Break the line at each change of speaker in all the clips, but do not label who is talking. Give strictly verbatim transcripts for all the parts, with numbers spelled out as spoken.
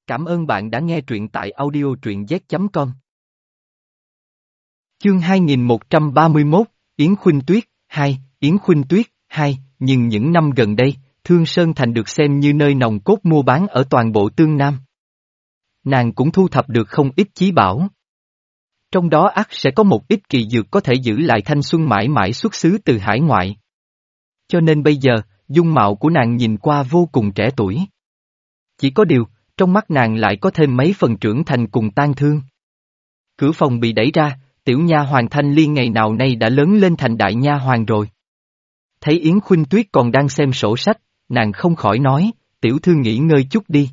Cảm ơn bạn đã nghe truyện tại audio truyện z chấm com. Chương hai nghìn một trăm ba mươi mốt, Yến Khuynh Tuyết, hai, Yến Khuynh Tuyết, hai, nhưng những năm gần đây, Thương Sơn Thành được xem như nơi nòng cốt mua bán ở toàn bộ Tương Nam. Nàng cũng thu thập được không ít chí bảo. Trong đó ắt sẽ có một ít kỳ dược có thể giữ lại thanh xuân mãi mãi xuất xứ từ hải ngoại. Cho nên bây giờ, dung mạo của nàng nhìn qua vô cùng trẻ tuổi. Chỉ có điều, trong mắt nàng lại có thêm mấy phần trưởng thành cùng tan thương. Cửa phòng bị đẩy ra, tiểu nha hoàn Thanh Liên ngày nào nay đã lớn lên thành đại nha hoàn rồi. Thấy Yến Khuynh Tuyết còn đang xem sổ sách, nàng không khỏi nói, tiểu thư nghỉ ngơi chút đi.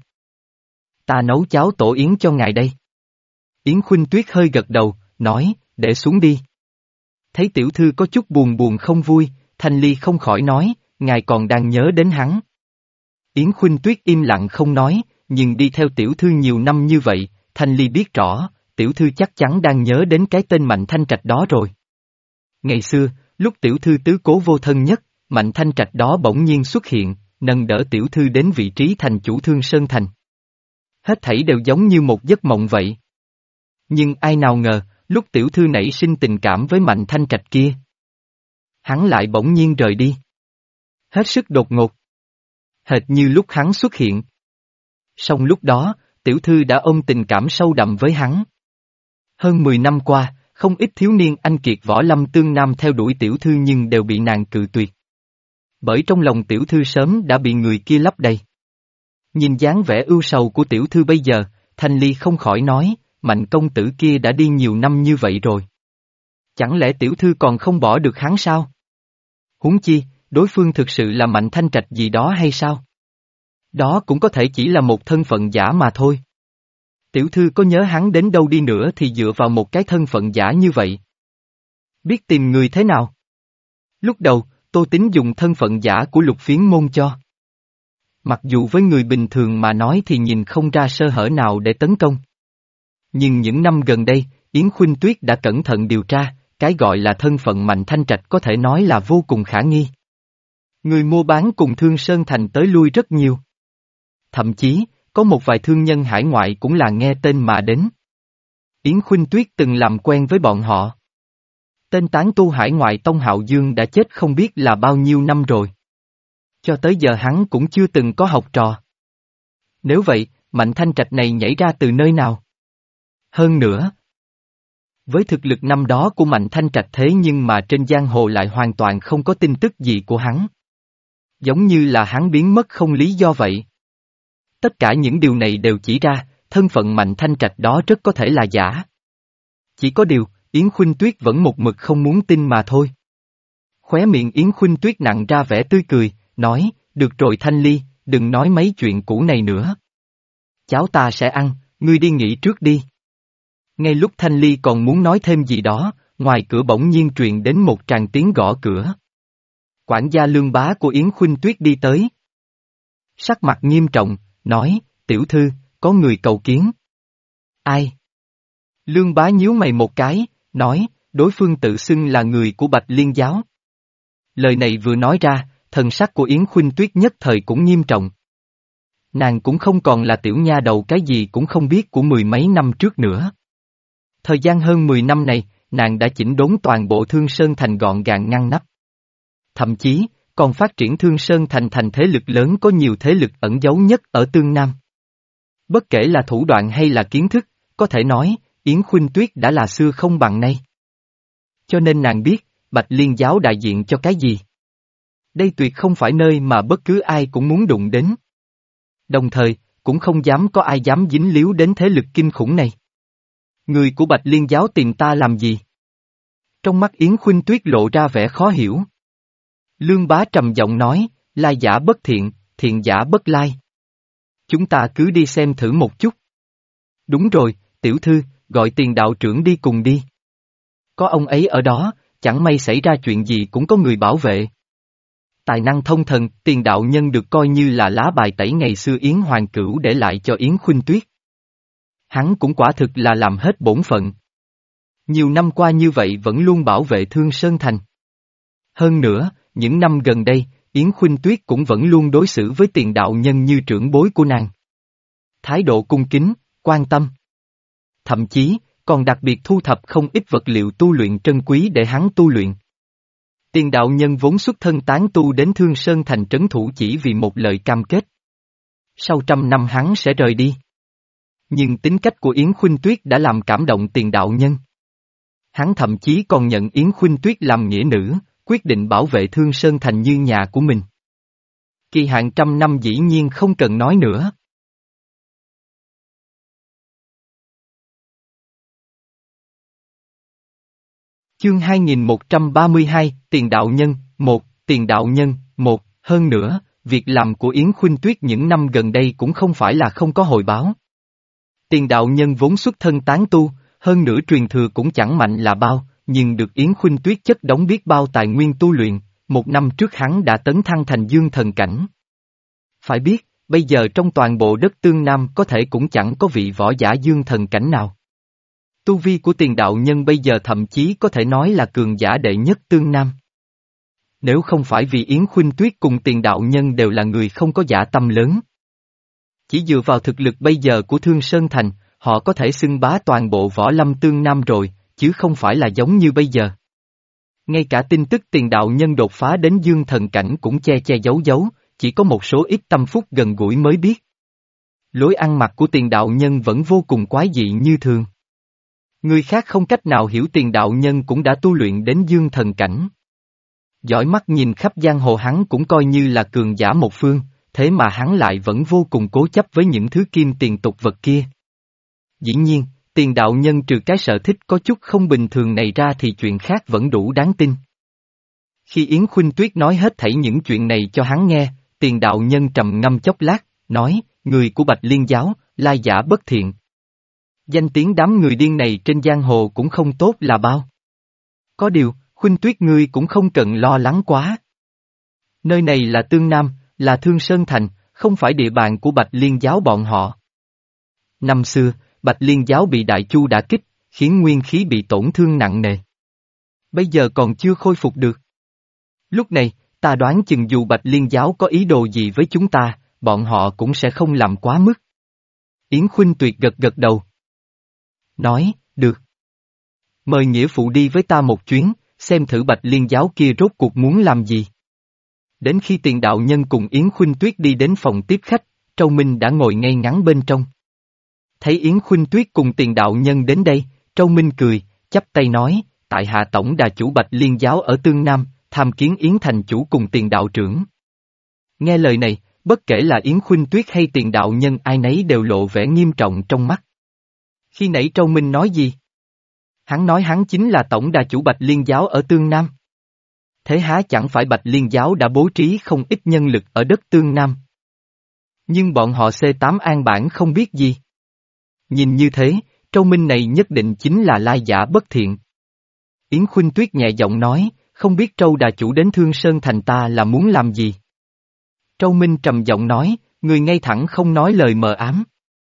Ta nấu cháo tổ yến cho ngài đây. Yến Khuynh Tuyết hơi gật đầu, nói, để xuống đi. Thấy tiểu thư có chút buồn buồn không vui, Thanh Ly không khỏi nói, ngài còn đang nhớ đến hắn. Yến Khuynh Tuyết im lặng không nói, nhưng đi theo tiểu thư nhiều năm như vậy, Thanh Ly biết rõ, tiểu thư chắc chắn đang nhớ đến cái tên Mạnh Thanh Trạch đó rồi. Ngày xưa, lúc tiểu thư tứ cố vô thân nhất, Mạnh Thanh Trạch đó bỗng nhiên xuất hiện, nâng đỡ tiểu thư đến vị trí thành chủ Thương Sơn Thành. Hết thảy đều giống như một giấc mộng vậy. Nhưng ai nào ngờ, lúc tiểu thư nảy sinh tình cảm với Mạnh Thanh Trạch kia, hắn lại bỗng nhiên rời đi. Hết sức đột ngột. Hệt như lúc hắn xuất hiện. Song lúc đó, tiểu thư đã ôm tình cảm sâu đậm với hắn. Hơn mười năm qua, không ít thiếu niên anh kiệt võ lâm Tương Nam theo đuổi tiểu thư nhưng đều bị nàng cự tuyệt. Bởi trong lòng tiểu thư sớm đã bị người kia lấp đầy. Nhìn dáng vẻ ưu sầu của tiểu thư bây giờ, Thanh Ly không khỏi nói, Mạnh công tử kia đã đi nhiều năm như vậy rồi. Chẳng lẽ tiểu thư còn không bỏ được hắn sao? Huống chi, đối phương thực sự là Mạnh Thanh Trạch gì đó hay sao? Đó cũng có thể chỉ là một thân phận giả mà thôi. Tiểu thư có nhớ hắn đến đâu đi nữa thì dựa vào một cái thân phận giả như vậy. Biết tìm người thế nào? Lúc đầu, Tô Tín dùng thân phận giả của Lục Phiến Môn cho. Mặc dù với người bình thường mà nói thì nhìn không ra sơ hở nào để tấn công. Nhưng những năm gần đây, Yến Khuynh Tuyết đã cẩn thận điều tra, cái gọi là thân phận Mạnh Thanh Trạch có thể nói là vô cùng khả nghi. Người mua bán cùng Thương Sơn Thành tới lui rất nhiều. Thậm chí, có một vài thương nhân hải ngoại cũng là nghe tên mà đến. Yến Khuynh Tuyết từng làm quen với bọn họ. Tên tán tu hải ngoại Tông Hạo Dương đã chết không biết là bao nhiêu năm rồi. Cho tới giờ hắn cũng chưa từng có học trò. Nếu vậy, Mạnh Thanh Trạch này nhảy ra từ nơi nào? Hơn nữa, với thực lực năm đó của Mạnh Thanh Trạch thế nhưng mà trên giang hồ lại hoàn toàn không có tin tức gì của hắn. Giống như là hắn biến mất không lý do vậy. Tất cả những điều này đều chỉ ra, thân phận Mạnh Thanh Trạch đó rất có thể là giả. Chỉ có điều, Yến Khuynh Tuyết vẫn một mực không muốn tin mà thôi. Khóe miệng Yến Khuynh Tuyết nặng ra vẻ tươi cười, nói, được rồi Thanh Ly, đừng nói mấy chuyện cũ này nữa. Cháu ta sẽ ăn, ngươi đi nghỉ trước đi. Ngay lúc Thanh Ly còn muốn nói thêm gì đó, ngoài cửa bỗng nhiên truyền đến một tràng tiếng gõ cửa. Quản gia Lương Bá của Yến Khuynh Tuyết đi tới. Sắc mặt nghiêm trọng, nói, tiểu thư, có người cầu kiến. Ai? Lương Bá nhíu mày một cái, nói, đối phương tự xưng là người của Bạch Liên giáo. Lời này vừa nói ra, thần sắc của Yến Khuynh Tuyết nhất thời cũng nghiêm trọng. Nàng cũng không còn là tiểu nha đầu cái gì cũng không biết của mười mấy năm trước nữa. Thời gian hơn mười năm này, nàng đã chỉnh đốn toàn bộ Thương Sơn Thành gọn gàng ngăn nắp. Thậm chí, còn phát triển Thương Sơn Thành thành thế lực lớn có nhiều thế lực ẩn giấu nhất ở Tương Nam. Bất kể là thủ đoạn hay là kiến thức, có thể nói, Yến Khuynh Tuyết đã là xưa không bằng nay. Cho nên nàng biết, Bạch Liên giáo đại diện cho cái gì. Đây tuyệt không phải nơi mà bất cứ ai cũng muốn đụng đến. Đồng thời, cũng không dám có ai dám dính líu đến thế lực kinh khủng này. Người của Bạch Liên giáo tìm ta làm gì? Trong mắt Yến Khuynh Tuyết lộ ra vẻ khó hiểu. Lương Bá trầm giọng nói, lai giả bất thiện, thiện giả bất lai. Chúng ta cứ đi xem thử một chút. Đúng rồi, tiểu thư, gọi Tiền đạo trưởng đi cùng đi. Có ông ấy ở đó, chẳng may xảy ra chuyện gì cũng có người bảo vệ. Tài năng thông thần, Tiền đạo nhân được coi như là lá bài tẩy ngày xưa Yến Hoàng Cửu để lại cho Yến Khuynh Tuyết. Hắn cũng quả thực là làm hết bổn phận. Nhiều năm qua như vậy vẫn luôn bảo vệ Thương Sơn Thành. Hơn nữa, những năm gần đây, Yến Khuynh Tuyết cũng vẫn luôn đối xử với Tiền đạo nhân như trưởng bối của nàng. thái độ cung kính, quan tâm. Thậm chí, còn đặc biệt thu thập không ít vật liệu tu luyện trân quý để hắn tu luyện. Tiền đạo nhân vốn xuất thân tán tu đến Thương Sơn thành trấn thủ chỉ vì một lời cam kết. Sau trăm năm hắn sẽ rời đi. Nhưng tính cách của Yến Khuynh Tuyết đã làm cảm động tiền đạo nhân. Hắn thậm chí còn nhận Yến Khuynh Tuyết làm nghĩa nữ, quyết định bảo vệ Thương Sơn thành như nhà của mình. Kỳ hạn trăm năm dĩ nhiên không cần nói nữa. Chương hai nghìn một trăm ba mươi hai, Tiền đạo nhân, một, Tiền đạo nhân, một, hơn nữa, việc làm của Yến Khuynh Tuyết những năm gần đây cũng không phải là không có hồi báo. Tiền đạo nhân vốn xuất thân tán tu, hơn nữa truyền thừa cũng chẳng mạnh là bao, nhưng được Yến Khuynh Tuyết chất đống biết bao tài nguyên tu luyện, một năm trước hắn đã tấn thăng thành dương thần cảnh. Phải biết, bây giờ trong toàn bộ đất Tương Nam có thể cũng chẳng có vị võ giả dương thần cảnh nào. Tu vi của tiền đạo nhân bây giờ thậm chí có thể nói là cường giả đệ nhất Tương Nam. Nếu không phải vì Yến Khuynh Tuyết cùng tiền đạo nhân đều là người không có dạ tâm lớn. Chỉ dựa vào thực lực bây giờ của Thương Sơn Thành, họ có thể xưng bá toàn bộ võ lâm Tương Nam rồi, chứ không phải là giống như bây giờ. Ngay cả tin tức tiền đạo nhân đột phá đến dương thần cảnh cũng che che giấu giấu, chỉ có một số ít tâm phúc gần gũi mới biết. Lối ăn mặc của tiền đạo nhân vẫn vô cùng quái dị như thường. Người khác không cách nào hiểu tiền đạo nhân cũng đã tu luyện đến dương thần cảnh. Dõi mắt nhìn khắp giang hồ hắn cũng coi như là cường giả một phương, thế mà hắn lại vẫn vô cùng cố chấp với những thứ kim tiền tục vật kia. Dĩ nhiên, tiền đạo nhân trừ cái sở thích có chút không bình thường này ra thì chuyện khác vẫn đủ đáng tin. Khi Yến Khuynh Tuyết nói hết thảy những chuyện này cho hắn nghe, tiền đạo nhân trầm ngâm chốc lát, nói, người của Bạch Liên giáo, lai giả bất thiện. Danh tiếng đám người điên này trên giang hồ cũng không tốt là bao. Có điều, Khuynh Tuyết ngươi cũng không cần lo lắng quá. Nơi này là Tương Nam, là Thương Sơn Thành, không phải địa bàn của Bạch Liên giáo bọn họ. Năm xưa, Bạch Liên giáo bị Đại Chu đả kích, khiến nguyên khí bị tổn thương nặng nề. Bây giờ còn chưa khôi phục được. Lúc này, ta đoán chừng dù Bạch Liên giáo có ý đồ gì với chúng ta, bọn họ cũng sẽ không làm quá mức. Yến Khuynh Tuyệt gật gật đầu. Nói, được. Mời nghĩa phụ đi với ta một chuyến, xem thử Bạch Liên giáo kia rốt cuộc muốn làm gì. Đến khi tiền đạo nhân cùng Yến Khuynh Tuyết đi đến phòng tiếp khách, Trâu Minh đã ngồi ngay ngắn bên trong. Thấy Yến Khuynh Tuyết cùng tiền đạo nhân đến đây, Trâu Minh cười, chắp tay nói, tại hạ tổng đà chủ Bạch Liên giáo ở Tương Nam, tham kiến Yến thành chủ cùng tiền đạo trưởng. Nghe lời này, bất kể là Yến Khuynh Tuyết hay tiền đạo nhân ai nấy đều lộ vẻ nghiêm trọng trong mắt. Khi nãy Trâu Minh nói gì? Hắn nói hắn chính là tổng đà chủ Bạch Liên giáo ở Tương Nam. Thế há chẳng phải Bạch Liên giáo đã bố trí không ít nhân lực ở đất Tương Nam. Nhưng bọn họ xê tám an bản không biết gì. Nhìn như thế, Trâu Minh này nhất định chính là lai giả bất thiện. Yến Khuynh Tuyết nhẹ giọng nói, không biết Trâu đà chủ đến Thương Sơn thành ta là muốn làm gì. Trâu Minh trầm giọng nói, người ngay thẳng không nói lời mờ ám.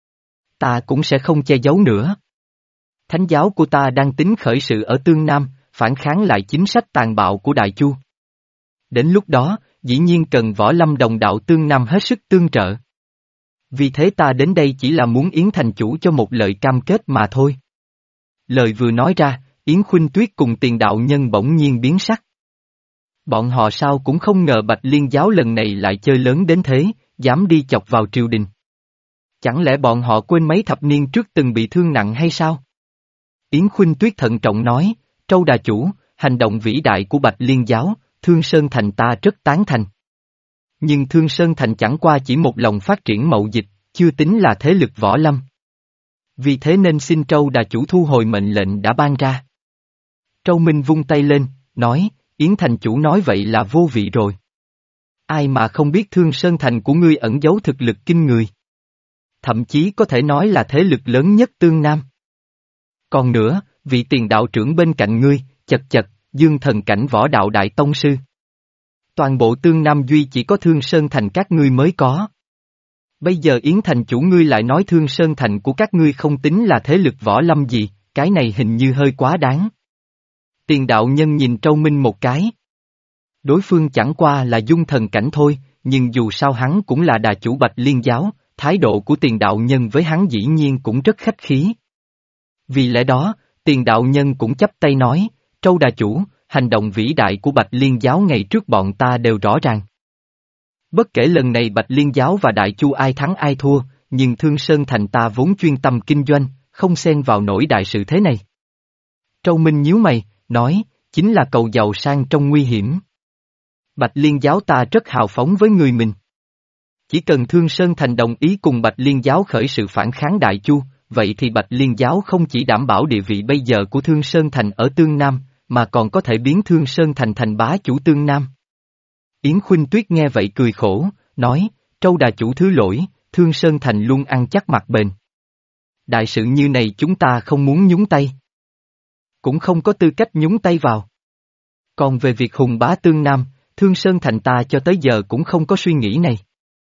Ta cũng sẽ không che giấu nữa. Thánh giáo của ta đang tính khởi sự ở Tương Nam, phản kháng lại chính sách tàn bạo của Đại Chu. Đến lúc đó, dĩ nhiên cần võ lâm đồng đạo Tương Nam hết sức tương trợ. Vì thế ta đến đây chỉ là muốn Yến thành chủ cho một lời cam kết mà thôi. Lời vừa nói ra, Yến Khuynh Tuyết cùng tiền đạo nhân bỗng nhiên biến sắc. Bọn họ sao cũng không ngờ Bạch Liên giáo lần này lại chơi lớn đến thế, dám đi chọc vào triều đình. Chẳng lẽ bọn họ quên mấy thập niên trước từng bị thương nặng hay sao? Yến Khuynh Tuyết thận trọng nói, Trâu đà chủ, hành động vĩ đại của Bạch Liên giáo, Thương Sơn Thành ta rất tán thành. Nhưng Thương Sơn Thành chẳng qua chỉ một lòng phát triển mậu dịch, chưa tính là thế lực võ lâm. Vì thế nên xin Trâu đà chủ thu hồi mệnh lệnh đã ban ra. Trâu Minh vung tay lên, nói, Yến thành chủ nói vậy là vô vị rồi. Ai mà không biết Thương Sơn Thành của ngươi ẩn giấu thực lực kinh người. Thậm chí có thể nói là thế lực lớn nhất Tương Nam. Còn nữa, vị tiền đạo trưởng bên cạnh ngươi, chật chật, dương thần cảnh võ đạo đại tông sư. Toàn bộ Tương Nam duy chỉ có Thương Sơn Thành các ngươi mới có. Bây giờ Yến thành chủ ngươi lại nói Thương Sơn Thành của các ngươi không tính là thế lực võ lâm gì, cái này hình như hơi quá đáng. Tiền đạo nhân nhìn Trâu Minh một cái. Đối phương chẳng qua là dung thần cảnh thôi, nhưng dù sao hắn cũng là đà chủ Bạch Liên giáo, thái độ của Tiền đạo nhân với hắn dĩ nhiên cũng rất khách khí. Vì lẽ đó, Tiền đạo nhân cũng chắp tay nói, Trâu đà chủ, hành động vĩ đại của Bạch Liên giáo ngày trước bọn ta đều rõ ràng. Bất kể lần này Bạch Liên giáo và Đại Chu ai thắng ai thua, nhưng Thương Sơn thành ta vốn chuyên tâm kinh doanh, không xen vào nổi đại sự thế này. Trâu Minh nhíu mày, nói, chính là cầu giàu sang trong nguy hiểm. Bạch Liên giáo ta rất hào phóng với người mình. Chỉ cần Thương Sơn thành đồng ý cùng Bạch Liên giáo khởi sự phản kháng Đại Chu, vậy thì Bạch Liên giáo không chỉ đảm bảo địa vị bây giờ của Thương Sơn thành ở Tương Nam, mà còn có thể biến Thương Sơn thành thành bá chủ Tương Nam. Yến Khuynh Tuyết nghe vậy cười khổ, nói, Trâu đà chủ thứ lỗi, Thương Sơn thành luôn ăn chắc mặt bền. Đại sự như này chúng ta không muốn nhúng tay. Cũng không có tư cách nhúng tay vào. Còn về việc hùng bá Tương Nam, Thương Sơn thành ta cho tới giờ cũng không có suy nghĩ này.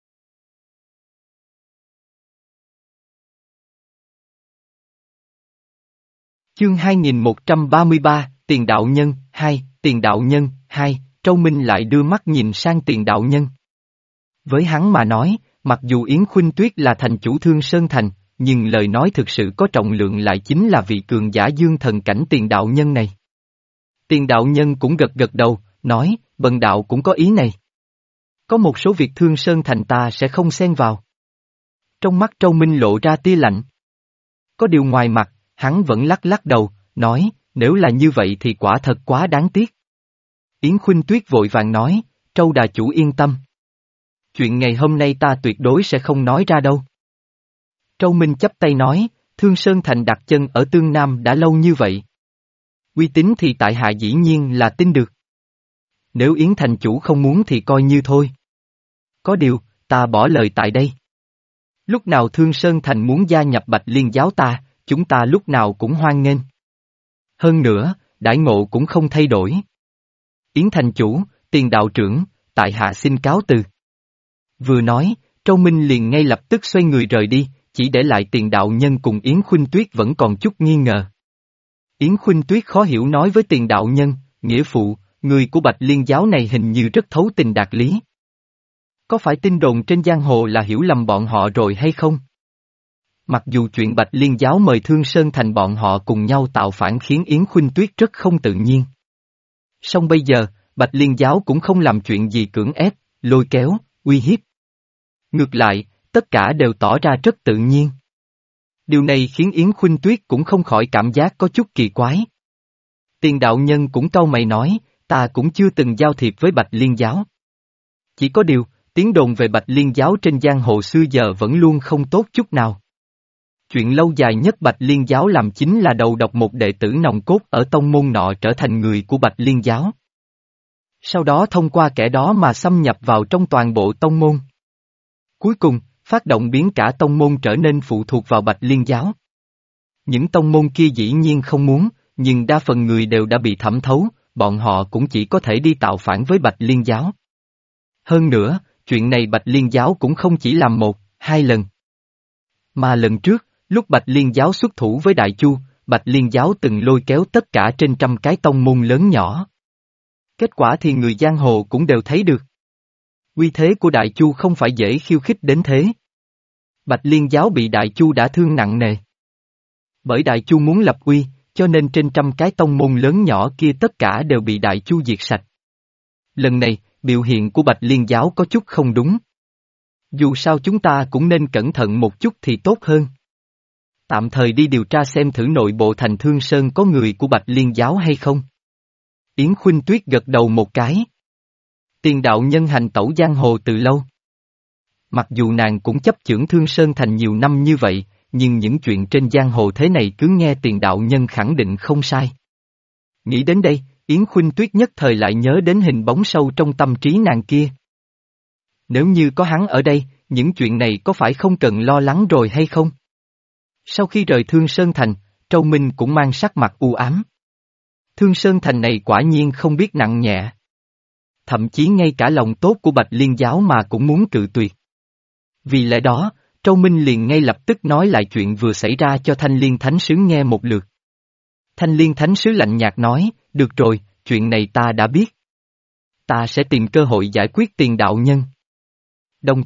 Chương hai nghìn một trăm ba mươi ba, Tiền đạo nhân, hai, Tiền đạo nhân, hai, Trâu Minh lại đưa mắt nhìn sang Tiền đạo nhân. Với hắn mà nói, mặc dù Yến Khuynh Tuyết là thành chủ Thương Sơn thành, nhưng lời nói thực sự có trọng lượng lại chính là vị cường giả dương thần cảnh Tiền đạo nhân này. Tiền đạo nhân cũng gật gật đầu, nói, bần đạo cũng có ý này. Có một số việc Thương Sơn thành ta sẽ không xen vào. Trong mắt Trâu Minh lộ ra tia lạnh. Có điều ngoài mặt, hắn vẫn lắc lắc đầu, nói, nếu là như vậy thì quả thật quá đáng tiếc. Yến Khuynh Tuyết vội vàng nói, Trâu đà chủ yên tâm. Chuyện ngày hôm nay ta tuyệt đối sẽ không nói ra đâu. Trâu Minh chắp tay nói, Thương Sơn thành đặt chân ở Tương Nam đã lâu như vậy. Uy tín thì tại hạ dĩ nhiên là tin được. Nếu Yến thành chủ không muốn thì coi như thôi. Có điều, ta bỏ lời tại đây. Lúc nào Thương Sơn thành muốn gia nhập Bạch Liên giáo ta, chúng ta lúc nào cũng hoan nghênh. Hơn nữa, đãi ngộ cũng không thay đổi. Yến thành chủ, Tiền đạo trưởng, tại hạ xin cáo từ. Vừa nói, Trâu Minh liền ngay lập tức xoay người rời đi, chỉ để lại Tiền đạo nhân cùng Yến Khuynh Tuyết vẫn còn chút nghi ngờ. Yến Khuynh Tuyết khó hiểu nói với Tiền đạo nhân, nghĩa phụ, người của Bạch Liên giáo này hình như rất thấu tình đạt lý. Có phải tin đồn trên giang hồ là hiểu lầm bọn họ rồi hay không? Mặc dù chuyện Bạch Liên giáo mời Thương Sơn thành bọn họ cùng nhau tạo phản khiến Yến Khuynh Tuyết rất không tự nhiên. Song bây giờ, Bạch Liên giáo cũng không làm chuyện gì cưỡng ép, lôi kéo, uy hiếp. Ngược lại, tất cả đều tỏ ra rất tự nhiên. Điều này khiến Yến Khuynh Tuyết cũng không khỏi cảm giác có chút kỳ quái. Tiền đạo nhân cũng cau mày nói, ta cũng chưa từng giao thiệp với Bạch Liên giáo. Chỉ có điều, tiếng đồn về Bạch Liên giáo trên giang hồ xưa giờ vẫn luôn không tốt chút nào. Chuyện lâu dài nhất Bạch Liên giáo làm chính là đầu độc một đệ tử nòng cốt ở tông môn nọ trở thành người của Bạch Liên giáo. Sau đó thông qua kẻ đó mà xâm nhập vào trong toàn bộ tông môn. Cuối cùng, phát động biến cả tông môn trở nên phụ thuộc vào Bạch Liên giáo. Những tông môn kia dĩ nhiên không muốn, nhưng đa phần người đều đã bị thẩm thấu, bọn họ cũng chỉ có thể đi tạo phản với Bạch Liên giáo. Hơn nữa, chuyện này Bạch Liên giáo cũng không chỉ làm một, hai lần. Mà lần trước, lúc Bạch Liên giáo xuất thủ với Đại Chu, Bạch Liên giáo từng lôi kéo tất cả trên trăm cái tông môn lớn nhỏ. Kết quả thì người giang hồ cũng đều thấy được. Uy thế của Đại Chu không phải dễ khiêu khích đến thế. Bạch Liên giáo bị Đại Chu đã thương nặng nề. Bởi Đại Chu muốn lập uy, cho nên trên trăm cái tông môn lớn nhỏ kia tất cả đều bị Đại Chu diệt sạch. Lần này, biểu hiện của Bạch Liên giáo có chút không đúng. Dù sao chúng ta cũng nên cẩn thận một chút thì tốt hơn. Tạm thời đi điều tra xem thử nội bộ thành Thương Sơn có người của Bạch Liên giáo hay không. Yến Khuynh Tuyết gật đầu một cái. Tiền đạo nhân hành tẩu giang hồ từ lâu. Mặc dù nàng cũng chấp chưởng Thương Sơn thành nhiều năm như vậy, nhưng những chuyện trên giang hồ thế này cứ nghe tiền đạo nhân khẳng định không sai. Nghĩ đến đây, Yến Khuynh Tuyết nhất thời lại nhớ đến hình bóng sâu trong tâm trí nàng kia. Nếu như có hắn ở đây, những chuyện này có phải không cần lo lắng rồi hay không? Sau khi rời Thương Sơn thành, Trâu Minh cũng mang sắc mặt u ám. Thương Sơn thành này quả nhiên không biết nặng nhẹ. Thậm chí ngay cả lòng tốt của Bạch Liên giáo mà cũng muốn cự tuyệt. Vì lẽ đó, Trâu Minh liền ngay lập tức nói lại chuyện vừa xảy ra cho Thanh Liên Thánh Sứ nghe một lượt. Thanh Liên Thánh Sứ lạnh nhạt nói, được rồi, chuyện này ta đã biết. Ta sẽ tìm cơ hội giải quyết tiền đạo nhân. Đồng thời,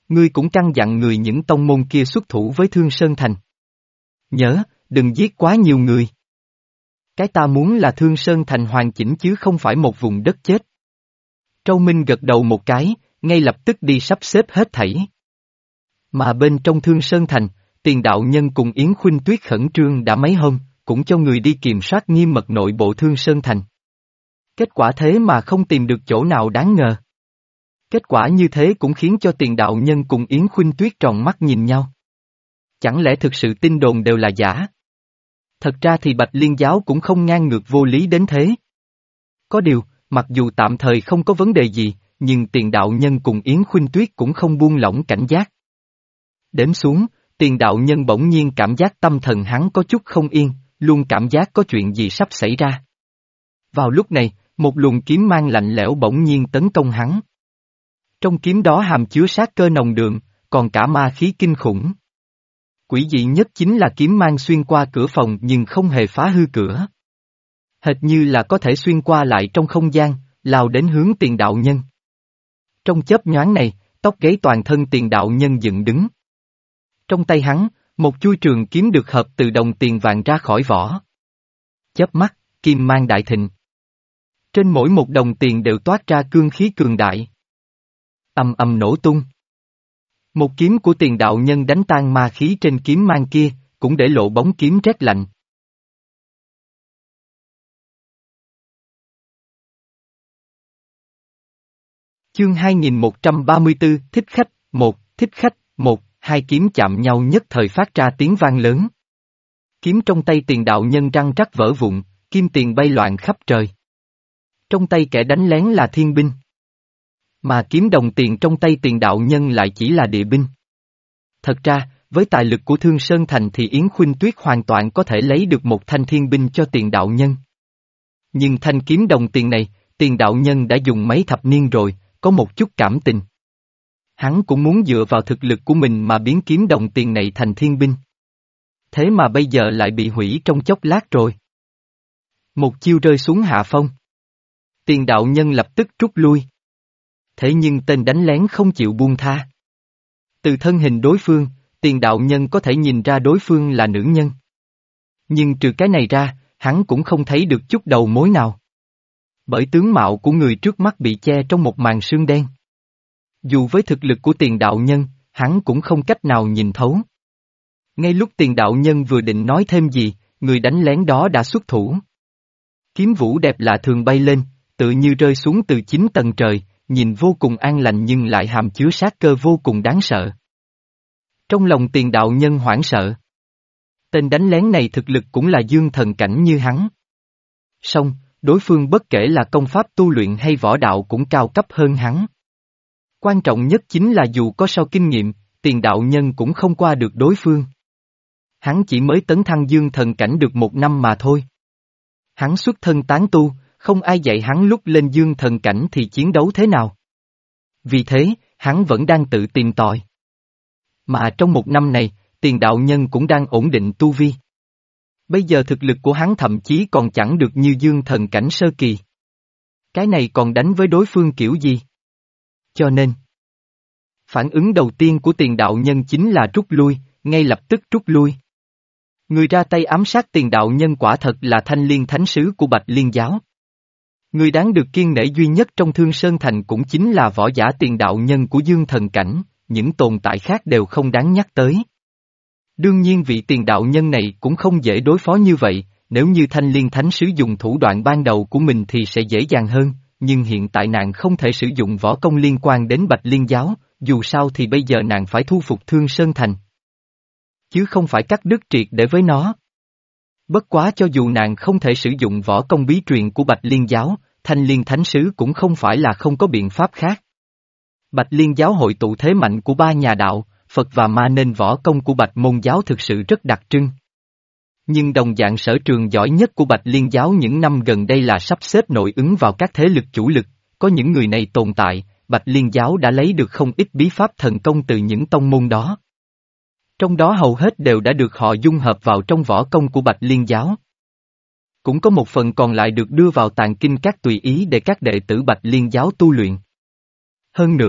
ngươi cũng căn dặn người những tông môn kia xuất thủ với Thương Sơn Thành. Nhớ, đừng giết quá nhiều người. Cái ta muốn là Thương Sơn Thành hoàn chỉnh chứ không phải một vùng đất chết. Trâu Minh gật đầu một cái, ngay lập tức đi sắp xếp hết thảy. Mà bên trong Thương Sơn Thành, Tiền đạo nhân cùng Yến Khuynh Tuyết khẩn trương đã mấy hôm, cũng cho người đi kiểm soát nghiêm mật nội bộ Thương Sơn Thành. Kết quả thế mà không tìm được chỗ nào đáng ngờ. Kết quả như thế cũng khiến cho Tiền đạo nhân cùng Yến Khuynh Tuyết tròn mắt nhìn nhau. Chẳng lẽ thực sự tin đồn đều là giả? Thật ra thì Bạch Liên giáo cũng không ngang ngược vô lý đến thế. Có điều, mặc dù tạm thời không có vấn đề gì, nhưng Tiền đạo nhân cùng Yến Khuynh Tuyết cũng không buông lỏng cảnh giác. Đếm xuống, Tiền đạo nhân bỗng nhiên cảm giác tâm thần hắn có chút không yên, luôn cảm giác có chuyện gì sắp xảy ra. Vào lúc này, một luồng kiếm mang lạnh lẽo bỗng nhiên tấn công hắn. Trong kiếm đó hàm chứa sát cơ nồng đượm, còn cả ma khí kinh khủng. Quỷ dị nhất chính là kiếm mang xuyên qua cửa phòng nhưng không hề phá hư cửa. Hệt như là có thể xuyên qua lại trong không gian, lao đến hướng Tiền đạo nhân. Trong chớp nhoáng này, tóc gáy toàn thân Tiền đạo nhân dựng đứng. Trong tay hắn, một chuôi trường kiếm được hợp từ đồng tiền vàng ra khỏi vỏ. Chớp mắt, kim mang đại thịnh. Trên mỗi một đồng tiền đều toát ra cương khí cường đại. Ầm ầm nổ tung. Một kiếm của Tiền đạo nhân đánh tan ma khí trên kiếm mang kia, cũng để lộ bóng kiếm rét lạnh. Chương hai nghìn một trăm ba mươi tư, thích khách, một, thích khách, một, hai kiếm chạm nhau nhất thời phát ra tiếng vang lớn. Kiếm trong tay Tiền đạo nhân răng rắc vỡ vụn, kim tiền bay loạn khắp trời. Trong tay kẻ đánh lén là thiên binh. Mà kiếm đồng tiền trong tay Tiền đạo nhân lại chỉ là địa binh. Thật ra, với tài lực của Thương Sơn Thành thì Yến Khuynh Tuyết hoàn toàn có thể lấy được một thanh thiên binh cho Tiền đạo nhân. Nhưng thanh kiếm đồng tiền này, Tiền đạo nhân đã dùng mấy thập niên rồi, có một chút cảm tình. Hắn cũng muốn dựa vào thực lực của mình mà biến kiếm đồng tiền này thành thiên binh. Thế mà bây giờ lại bị hủy trong chốc lát rồi. Một chiêu rơi xuống hạ phong. Tiền đạo nhân lập tức rút lui. Thế nhưng tên đánh lén không chịu buông tha. Từ thân hình đối phương, Tiền đạo nhân có thể nhìn ra đối phương là nữ nhân. Nhưng trừ cái này ra, hắn cũng không thấy được chút đầu mối nào. Bởi tướng mạo của người trước mắt bị che trong một màn sương đen. Dù với thực lực của Tiền đạo nhân, hắn cũng không cách nào nhìn thấu. Ngay lúc Tiền đạo nhân vừa định nói thêm gì, người đánh lén đó đã xuất thủ. Kiếm vũ đẹp lạ thường bay lên, tự như rơi xuống từ chín tầng trời, nhìn vô cùng an lành nhưng lại hàm chứa sát cơ vô cùng đáng sợ. Trong lòng Tiền đạo nhân hoảng sợ. Tên đánh lén này thực lực cũng là dương thần cảnh như hắn. Song, đối phương bất kể là công pháp tu luyện hay võ đạo cũng cao cấp hơn hắn. Quan trọng nhất chính là dù có sao kinh nghiệm, Tiền đạo nhân cũng không qua được đối phương. Hắn chỉ mới tấn thăng dương thần cảnh được một năm mà thôi. Hắn xuất thân tán tu, không ai dạy hắn lúc lên dương thần cảnh thì chiến đấu thế nào. Vì thế, hắn vẫn đang tự tìm tòi. Mà trong một năm này, Tiền đạo nhân cũng đang ổn định tu vi. Bây giờ thực lực của hắn thậm chí còn chẳng được như dương thần cảnh sơ kỳ. Cái này còn đánh với đối phương kiểu gì? Cho nên, phản ứng đầu tiên của Tiền đạo nhân chính là rút lui, ngay lập tức rút lui. Người ra tay ám sát Tiền đạo nhân quả thật là Thanh Liên Thánh Sứ của Bạch Liên giáo. Người đáng được kiêng nể duy nhất trong Thương Sơn Thành cũng chính là võ giả Tiền đạo nhân của dương thần cảnh, những tồn tại khác đều không đáng nhắc tới. Đương nhiên vị Tiền đạo nhân này cũng không dễ đối phó như vậy, nếu như Thanh Liên Thánh Sứ dùng thủ đoạn ban đầu của mình thì sẽ dễ dàng hơn, nhưng hiện tại nàng không thể sử dụng võ công liên quan đến Bạch Liên giáo, dù sao thì bây giờ nàng phải thu phục Thương Sơn Thành. Chứ không phải cắt đứt triệt để với nó. Bất quá cho dù nàng không thể sử dụng võ công bí truyền của Bạch Liên giáo, Thanh Liên Thánh Sứ cũng không phải là không có biện pháp khác. Bạch Liên giáo hội tụ thế mạnh của ba nhà đạo, Phật và Ma nên võ công của Bạch Môn giáo thực sự rất đặc trưng. Nhưng đồng dạng sở trường giỏi nhất của Bạch Liên giáo những năm gần đây là sắp xếp nội ứng vào các thế lực chủ lực, có những người này tồn tại, Bạch Liên giáo đã lấy được không ít bí pháp thần công từ những tông môn đó. Trong đó hầu hết đều đã được họ dung hợp vào trong võ công của Bạch Liên giáo. Cũng có một phần còn lại được đưa vào tàng kinh các tùy ý để các đệ tử Bạch Liên giáo tu luyện. Hơn nữa,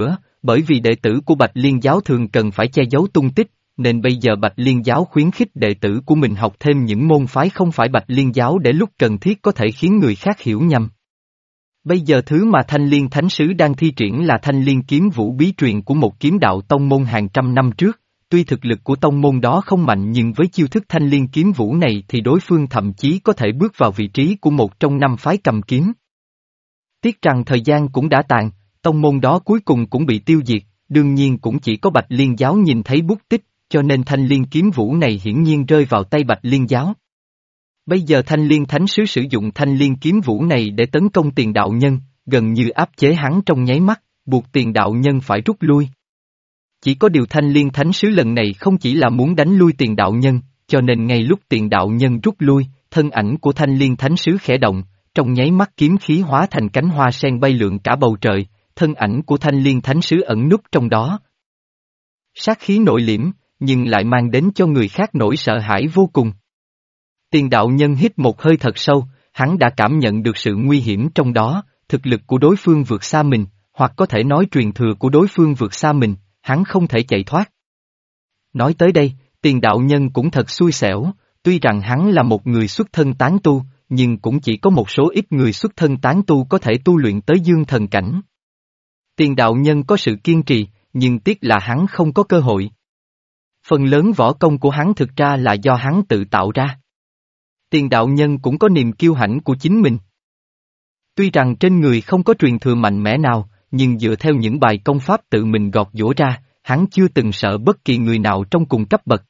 Bởi vì đệ tử của Bạch Liên giáo thường cần phải che giấu tung tích, nên bây giờ Bạch Liên giáo khuyến khích đệ tử của mình học thêm những môn phái không phải Bạch Liên giáo để lúc cần thiết có thể khiến người khác hiểu nhầm. Bây giờ thứ mà Thanh Liên Thánh Sứ đang thi triển là Thanh Liên kiếm vũ bí truyền của một kiếm đạo tông môn hàng trăm năm trước, tuy thực lực của tông môn đó không mạnh nhưng với chiêu thức Thanh Liên kiếm vũ này thì đối phương thậm chí có thể bước vào vị trí của một trong năm phái cầm kiếm. Tiếc rằng thời gian cũng đã tàn, tông môn đó cuối cùng cũng bị tiêu diệt, đương nhiên cũng chỉ có Bạch Liên giáo nhìn thấy bút tích, cho nên Thanh Liên kiếm vũ này hiển nhiên rơi vào tay Bạch Liên giáo. Bây giờ Thanh Liên Thánh Sứ sử dụng Thanh Liên kiếm vũ này để tấn công Tiền đạo nhân, gần như áp chế hắn trong nháy mắt, buộc Tiền đạo nhân phải rút lui. Chỉ có điều Thanh Liên Thánh Sứ lần này không chỉ là muốn đánh lui Tiền đạo nhân, cho nên ngay lúc Tiền đạo nhân rút lui, thân ảnh của Thanh Liên Thánh Sứ khẽ động, trong nháy mắt kiếm khí hóa thành cánh hoa sen bay lượn cả bầu trời, thân ảnh của Thanh Liên Thánh Sứ ẩn núp trong đó. Sát khí nội liễm, nhưng lại mang đến cho người khác nỗi sợ hãi vô cùng. Tiền đạo nhân hít một hơi thật sâu, hắn đã cảm nhận được sự nguy hiểm trong đó, thực lực của đối phương vượt xa mình, hoặc có thể nói truyền thừa của đối phương vượt xa mình, hắn không thể chạy thoát. Nói tới đây, tiền đạo nhân cũng thật xui xẻo, tuy rằng hắn là một người xuất thân tán tu, nhưng cũng chỉ có một số ít người xuất thân tán tu có thể tu luyện tới dương thần cảnh. Tiền đạo nhân có sự kiên trì, nhưng tiếc là hắn không có cơ hội. Phần lớn võ công của hắn thực ra là do hắn tự tạo ra. Tiền đạo nhân cũng có niềm kiêu hãnh của chính mình. Tuy rằng trên người không có truyền thừa mạnh mẽ nào, nhưng dựa theo những bài công pháp tự mình gọt giũa ra, hắn chưa từng sợ bất kỳ người nào trong cùng cấp bậc.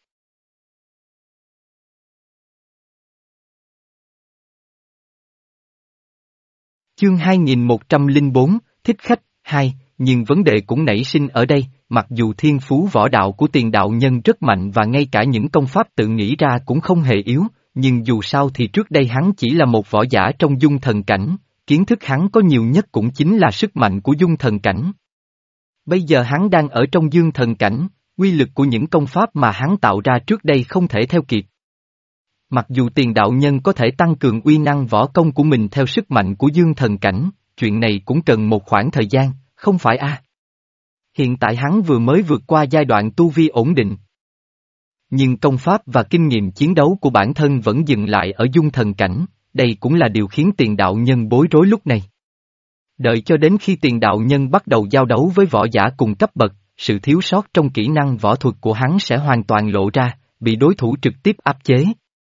Chương hai nghìn một trăm lẻ bốn, Thích Khách, hai, nhưng vấn đề cũng nảy sinh ở đây, mặc dù thiên phú võ đạo của tiền đạo nhân rất mạnh và ngay cả những công pháp tự nghĩ ra cũng không hề yếu, nhưng dù sao thì trước đây hắn chỉ là một võ giả trong dung thần cảnh, kiến thức hắn có nhiều nhất cũng chính là sức mạnh của dung thần cảnh. Bây giờ hắn đang ở trong dương thần cảnh, uy lực của những công pháp mà hắn tạo ra trước đây không thể theo kịp. Mặc dù tiền đạo nhân có thể tăng cường uy năng võ công của mình theo sức mạnh của dương thần cảnh, chuyện này cũng cần một khoảng thời gian, không phải a? À? Hiện tại hắn vừa mới vượt qua giai đoạn tu vi ổn định. Nhưng công pháp và kinh nghiệm chiến đấu của bản thân vẫn dừng lại ở dung thần cảnh, đây cũng là điều khiến tiền đạo nhân bối rối lúc này. Đợi cho đến khi tiền đạo nhân bắt đầu giao đấu với võ giả cùng cấp bậc, sự thiếu sót trong kỹ năng võ thuật của hắn sẽ hoàn toàn lộ ra, bị đối thủ trực tiếp áp chế.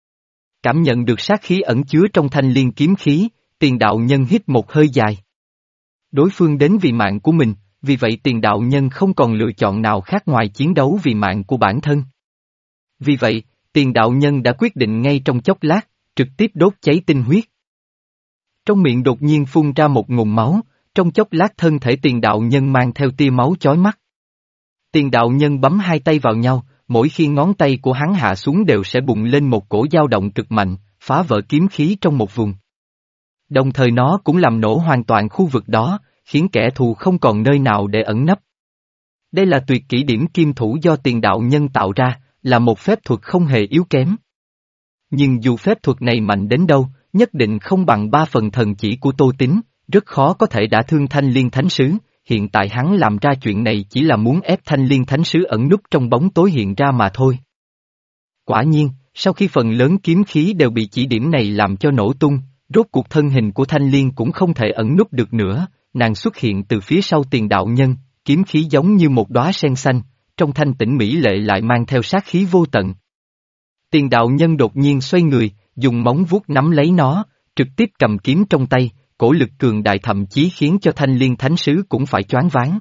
Cảm nhận được sát khí ẩn chứa trong thanh liên kiếm khí, tiền đạo nhân hít một hơi dài. Đối phương đến vì mạng của mình, vì vậy tiền đạo nhân không còn lựa chọn nào khác ngoài chiến đấu vì mạng của bản thân. Vì vậy, tiền đạo nhân đã quyết định ngay trong chốc lát, trực tiếp đốt cháy tinh huyết. Trong miệng đột nhiên phun ra một nguồn máu, trong chốc lát thân thể tiền đạo nhân mang theo tia máu chói mắt. Tiền đạo nhân bấm hai tay vào nhau, mỗi khi ngón tay của hắn hạ xuống đều sẽ bùng lên một cổ dao động cực mạnh, phá vỡ kiếm khí trong một vùng. Đồng thời nó cũng làm nổ hoàn toàn khu vực đó, khiến kẻ thù không còn nơi nào để ẩn nấp. Đây là tuyệt kỹ điểm kim thủ do tiền đạo nhân tạo ra, là một phép thuật không hề yếu kém. Nhưng dù phép thuật này mạnh đến đâu, nhất định không bằng ba phần thần chỉ của Tô Tín, rất khó có thể đả thương Thanh Liên Thánh Sứ. Hiện tại hắn làm ra chuyện này chỉ là muốn ép Thanh Liên Thánh Sứ ẩn núp trong bóng tối hiện ra mà thôi. Quả nhiên, sau khi phần lớn kiếm khí đều bị chỉ điểm này làm cho nổ tung, rốt cuộc thân hình của Thanh Liên cũng không thể ẩn núp được nữa, nàng xuất hiện từ phía sau tiền đạo nhân, kiếm khí giống như một đóa sen xanh, trong thanh tĩnh mỹ lệ lại mang theo sát khí vô tận. Tiền đạo nhân đột nhiên xoay người, dùng móng vuốt nắm lấy nó, trực tiếp cầm kiếm trong tay, cổ lực cường đại thậm chí khiến cho Thanh Liên Thánh Sứ cũng phải choáng váng.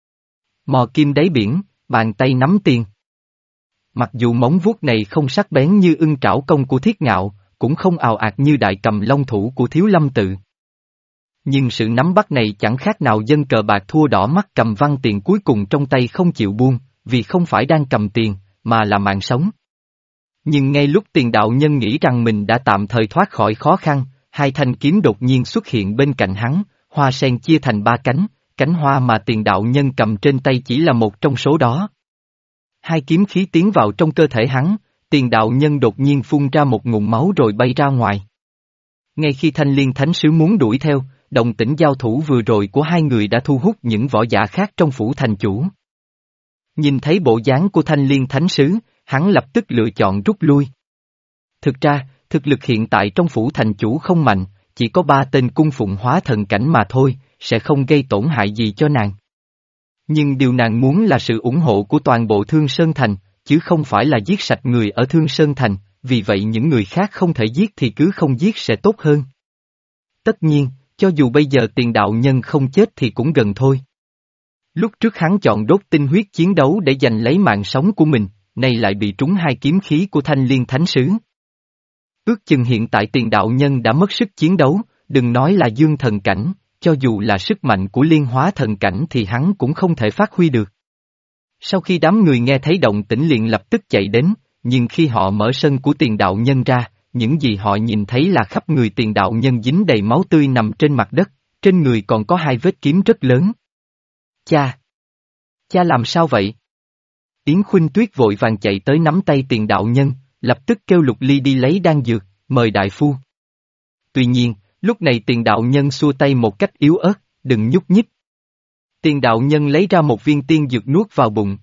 Mò kim đáy biển, bàn tay nắm tiền. Mặc dù móng vuốt này không sắc bén như ưng trảo công của Thiết Ngạo, cũng không ào ạt như đại cầm long thủ của Thiếu Lâm Tự. Nhưng sự nắm bắt này chẳng khác nào dân cờ bạc thua đỏ mắt cầm văn tiền cuối cùng trong tay không chịu buông, vì không phải đang cầm tiền, mà là mạng sống. Nhưng ngay lúc tiền đạo nhân nghĩ rằng mình đã tạm thời thoát khỏi khó khăn, hai thanh kiếm đột nhiên xuất hiện bên cạnh hắn, hoa sen chia thành ba cánh, cánh hoa mà tiền đạo nhân cầm trên tay chỉ là một trong số đó. Hai kiếm khí tiến vào trong cơ thể hắn, tiền đạo nhân đột nhiên phun ra một ngụm máu rồi bay ra ngoài. Ngay khi Thanh Liên Thánh Sứ muốn đuổi theo, động tĩnh giao thủ vừa rồi của hai người đã thu hút những võ giả khác trong phủ thành chủ. Nhìn thấy bộ dáng của Thanh Liên Thánh Sứ, hắn lập tức lựa chọn rút lui. Thực ra, thực lực hiện tại trong phủ thành chủ không mạnh, chỉ có ba tên cung phụng hóa thần cảnh mà thôi, sẽ không gây tổn hại gì cho nàng. Nhưng điều nàng muốn là sự ủng hộ của toàn bộ Thương Sơn Thành, chứ không phải là giết sạch người ở Thương Sơn Thành, vì vậy những người khác không thể giết thì cứ không giết sẽ tốt hơn. Tất nhiên, cho dù bây giờ Tiền đạo nhân không chết thì cũng gần thôi. Lúc trước hắn chọn đốt tinh huyết chiến đấu để giành lấy mạng sống của mình, nay lại bị trúng hai kiếm khí của Thanh Liên Thánh Sứ. Ước chừng hiện tại Tiền đạo nhân đã mất sức chiến đấu, đừng nói là dương thần cảnh, cho dù là sức mạnh của liên hóa thần cảnh thì hắn cũng không thể phát huy được. Sau khi đám người nghe thấy động tĩnh liền lập tức chạy đến, nhưng khi họ mở sân của Tiền đạo nhân ra, những gì họ nhìn thấy là khắp người Tiền đạo nhân dính đầy máu tươi nằm trên mặt đất, trên người còn có hai vết kiếm rất lớn. Cha! Cha làm sao vậy? Yến Khuynh Tuyết vội vàng chạy tới nắm tay Tiền đạo nhân, lập tức kêu Lục Ly đi lấy đan dược, mời đại phu. Tuy nhiên, lúc này Tiền đạo nhân xua tay một cách yếu ớt, đừng nhúc nhích. Tiền đạo nhân lấy ra một viên tiên dược nuốt vào bụng.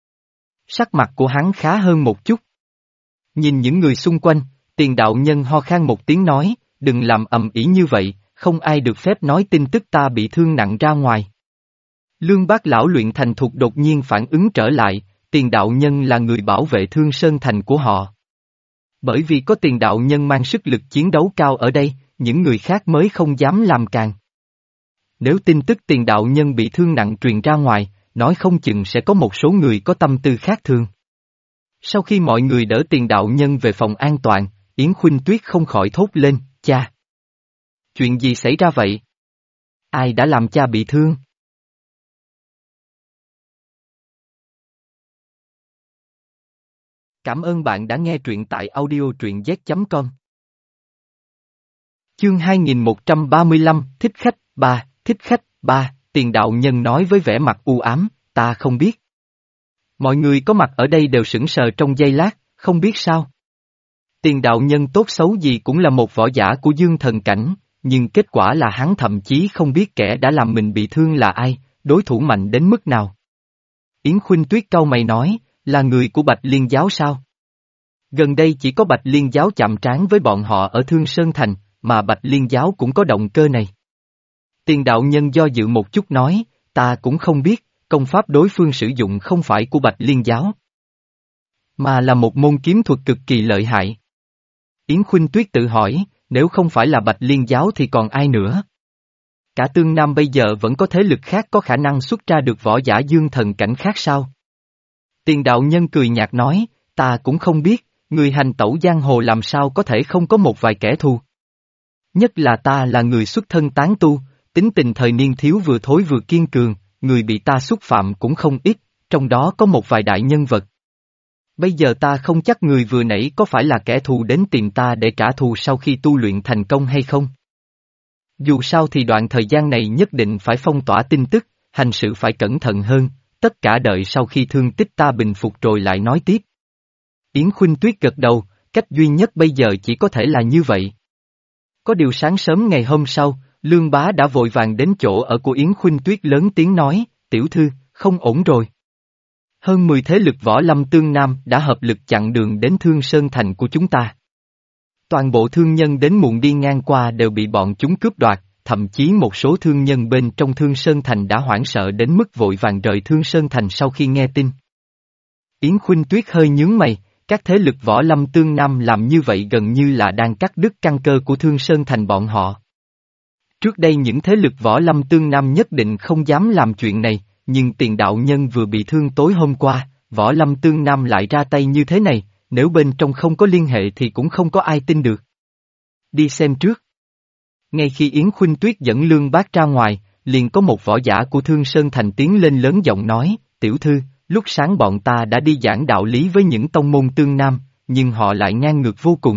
Sắc mặt của hắn khá hơn một chút. Nhìn những người xung quanh, Tiền đạo nhân ho khan một tiếng nói, đừng làm ầm ĩ như vậy, không ai được phép nói tin tức ta bị thương nặng ra ngoài. Lương Bác lão luyện thành thục đột nhiên phản ứng trở lại, Tiền đạo nhân là người bảo vệ Thương Sơn Thành của họ. Bởi vì có Tiền đạo nhân mang sức lực chiến đấu cao ở đây, những người khác mới không dám làm càng. Nếu tin tức Tiền đạo nhân bị thương nặng truyền ra ngoài, nói không chừng sẽ có một số người có tâm tư khác thường. Sau khi mọi người đỡ Tiền đạo nhân về phòng an toàn, Yến Khuynh Tuyết không khỏi thốt lên, cha. Chuyện gì xảy ra vậy? Ai đã làm cha bị thương? Cảm ơn bạn đã nghe truyện tại audio truyện z chấm com. Chương hai nghìn một trăm ba mươi lăm, thích khách, ba, thích khách, ba, Tiền đạo nhân nói với vẻ mặt u ám, ta không biết. Mọi người có mặt ở đây đều sững sờ trong giây lát, không biết sao. Tiền đạo nhân tốt xấu gì cũng là một võ giả của dương thần cảnh, nhưng kết quả là hắn thậm chí không biết kẻ đã làm mình bị thương là ai, đối thủ mạnh đến mức nào. Yến Khuynh Tuyết cau mày nói, là người của Bạch Liên giáo sao? Gần đây chỉ có Bạch Liên giáo chạm trán với bọn họ ở Thương Sơn Thành, mà Bạch Liên giáo cũng có động cơ này. Tiền đạo nhân do dự một chút nói, ta cũng không biết, công pháp đối phương sử dụng không phải của Bạch Liên giáo, mà là một môn kiếm thuật cực kỳ lợi hại. Yến Khuynh Tuyết tự hỏi, nếu không phải là Bạch Liên giáo thì còn ai nữa? Cả Tương Nam bây giờ vẫn có thế lực khác có khả năng xuất ra được võ giả dương thần cảnh khác sao? Tiền đạo nhân cười nhạt nói, ta cũng không biết, người hành tẩu giang hồ làm sao có thể không có một vài kẻ thù. Nhất là ta là người xuất thân tán tu, tính tình thời niên thiếu vừa thối vừa kiên cường, người bị ta xúc phạm cũng không ít, trong đó có một vài đại nhân vật. Bây giờ ta không chắc người vừa nãy có phải là kẻ thù đến tìm ta để trả thù sau khi tu luyện thành công hay không. Dù sao thì đoạn thời gian này nhất định phải phong tỏa tin tức, hành sự phải cẩn thận hơn, tất cả đợi sau khi thương tích ta bình phục rồi lại nói tiếp. Yến Khuynh Tuyết gật đầu, cách duy nhất bây giờ chỉ có thể là như vậy. Có điều sáng sớm ngày hôm sau, Lương Bá đã vội vàng đến chỗ ở của Yến Khuynh Tuyết lớn tiếng nói, tiểu thư, không ổn rồi. Hơn mười thế lực võ lâm tương nam đã hợp lực chặn đường đến Thương Sơn Thành của chúng ta. Toàn bộ thương nhân đến muộn đi ngang qua đều bị bọn chúng cướp đoạt, thậm chí một số thương nhân bên trong Thương Sơn Thành đã hoảng sợ đến mức vội vàng rời Thương Sơn Thành sau khi nghe tin. Yến Khuynh Tuyết hơi nhướng mày, các thế lực võ lâm tương nam làm như vậy gần như là đang cắt đứt căn cơ của Thương Sơn Thành bọn họ. Trước đây những thế lực võ lâm tương nam nhất định không dám làm chuyện này, nhưng Tiền đạo nhân vừa bị thương tối hôm qua, võ lâm tương nam lại ra tay như thế này, nếu bên trong không có liên hệ thì cũng không có ai tin được. Đi xem trước. Ngay khi Yến Khuynh Tuyết dẫn Lương Bác ra ngoài, liền có một võ giả của Thương Sơn Thành tiến lên lớn giọng nói, tiểu thư, lúc sáng bọn ta đã đi giảng đạo lý với những tông môn tương nam, nhưng họ lại ngang ngược vô cùng.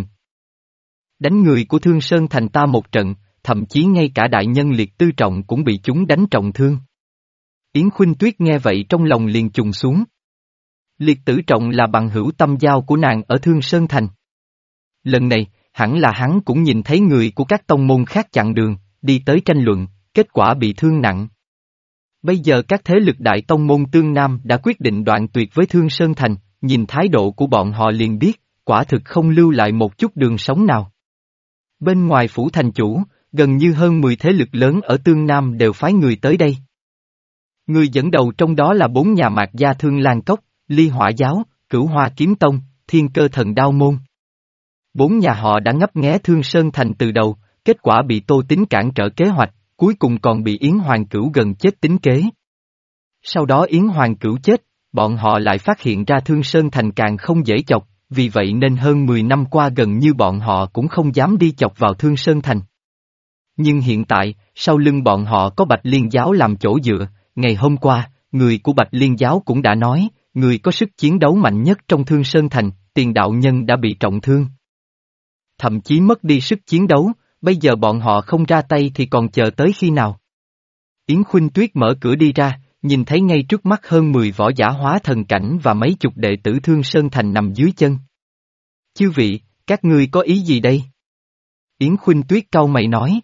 Đánh người của Thương Sơn Thành ta một trận, thậm chí ngay cả đại nhân Liệt Tư Trọng cũng bị chúng đánh trọng thương. Yến Khuynh Tuyết nghe vậy trong lòng liền trùng xuống. Liệt Tử Trọng là bằng hữu tâm giao của nàng ở Thương Sơn Thành. Lần này, hẳn là hắn cũng nhìn thấy người của các tông môn khác chặn đường, đi tới tranh luận, kết quả bị thương nặng. Bây giờ các thế lực đại tông môn tương Nam đã quyết định đoạn tuyệt với Thương Sơn Thành, nhìn thái độ của bọn họ liền biết, quả thực không lưu lại một chút đường sống nào. Bên ngoài phủ thành chủ, gần như hơn mười thế lực lớn ở tương Nam đều phái người tới đây. Người dẫn đầu trong đó là bốn nhà mạc gia Thương Lan Cốc, Ly Hỏa Giáo, Cửu Hoa Kiếm Tông, Thiên Cơ Thần Đao Môn. Bốn nhà họ đã ngấp nghé Thương Sơn Thành từ đầu, kết quả bị Tô Tính cản trở kế hoạch, cuối cùng còn bị Yến Hoàng Cửu gần chết tính kế. Sau đó Yến Hoàng Cửu chết, bọn họ lại phát hiện ra Thương Sơn Thành càng không dễ chọc, vì vậy nên hơn mười năm qua gần như bọn họ cũng không dám đi chọc vào Thương Sơn Thành. Nhưng hiện tại, sau lưng bọn họ có Bạch Liên Giáo làm chỗ dựa, ngày hôm qua, người của Bạch Liên Giáo cũng đã nói, người có sức chiến đấu mạnh nhất trong Thương Sơn Thành, Tiền đạo nhân đã bị trọng thương. Thậm chí mất đi sức chiến đấu, bây giờ bọn họ không ra tay thì còn chờ tới khi nào? Yến Khuynh Tuyết mở cửa đi ra, nhìn thấy ngay trước mắt hơn mười võ giả hóa thần cảnh và mấy chục đệ tử Thương Sơn Thành nằm dưới chân. Chư vị, các ngươi có ý gì đây? Yến Khuynh Tuyết cau mày nói.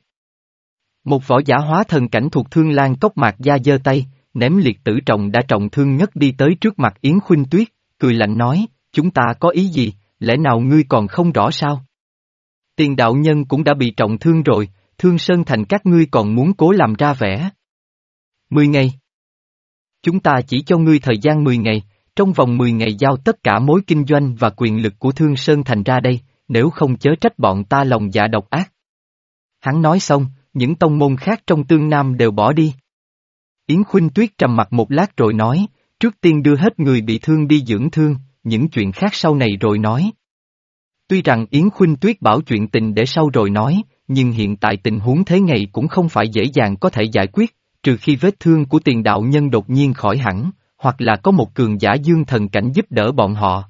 Một võ giả hóa thần cảnh thuộc Thương Lan Cốc Mạc gia giơ tay, ném liệt tử trọng đã trọng thương nhất đi tới trước mặt Yến Khuynh Tuyết, cười lạnh nói, chúng ta có ý gì, lẽ nào ngươi còn không rõ sao? Tiền đạo nhân cũng đã bị trọng thương rồi, Thương Sơn Thành các ngươi còn muốn cố làm ra vẻ. Mười ngày. Chúng ta chỉ cho ngươi thời gian mười ngày, trong vòng mười ngày giao tất cả mối kinh doanh và quyền lực của Thương Sơn Thành ra đây, nếu không chớ trách bọn ta lòng dạ độc ác. Hắn nói xong, những tông môn khác trong Tương Nam đều bỏ đi. Yến Khuynh Tuyết trầm mặt một lát rồi nói, trước tiên đưa hết người bị thương đi dưỡng thương, những chuyện khác sau này rồi nói. Tuy rằng Yến Khuynh Tuyết bảo chuyện tình để sau rồi nói, nhưng hiện tại tình huống thế này cũng không phải dễ dàng có thể giải quyết, trừ khi vết thương của Tiền đạo nhân đột nhiên khỏi hẳn, hoặc là có một cường giả dương thần cảnh giúp đỡ bọn họ.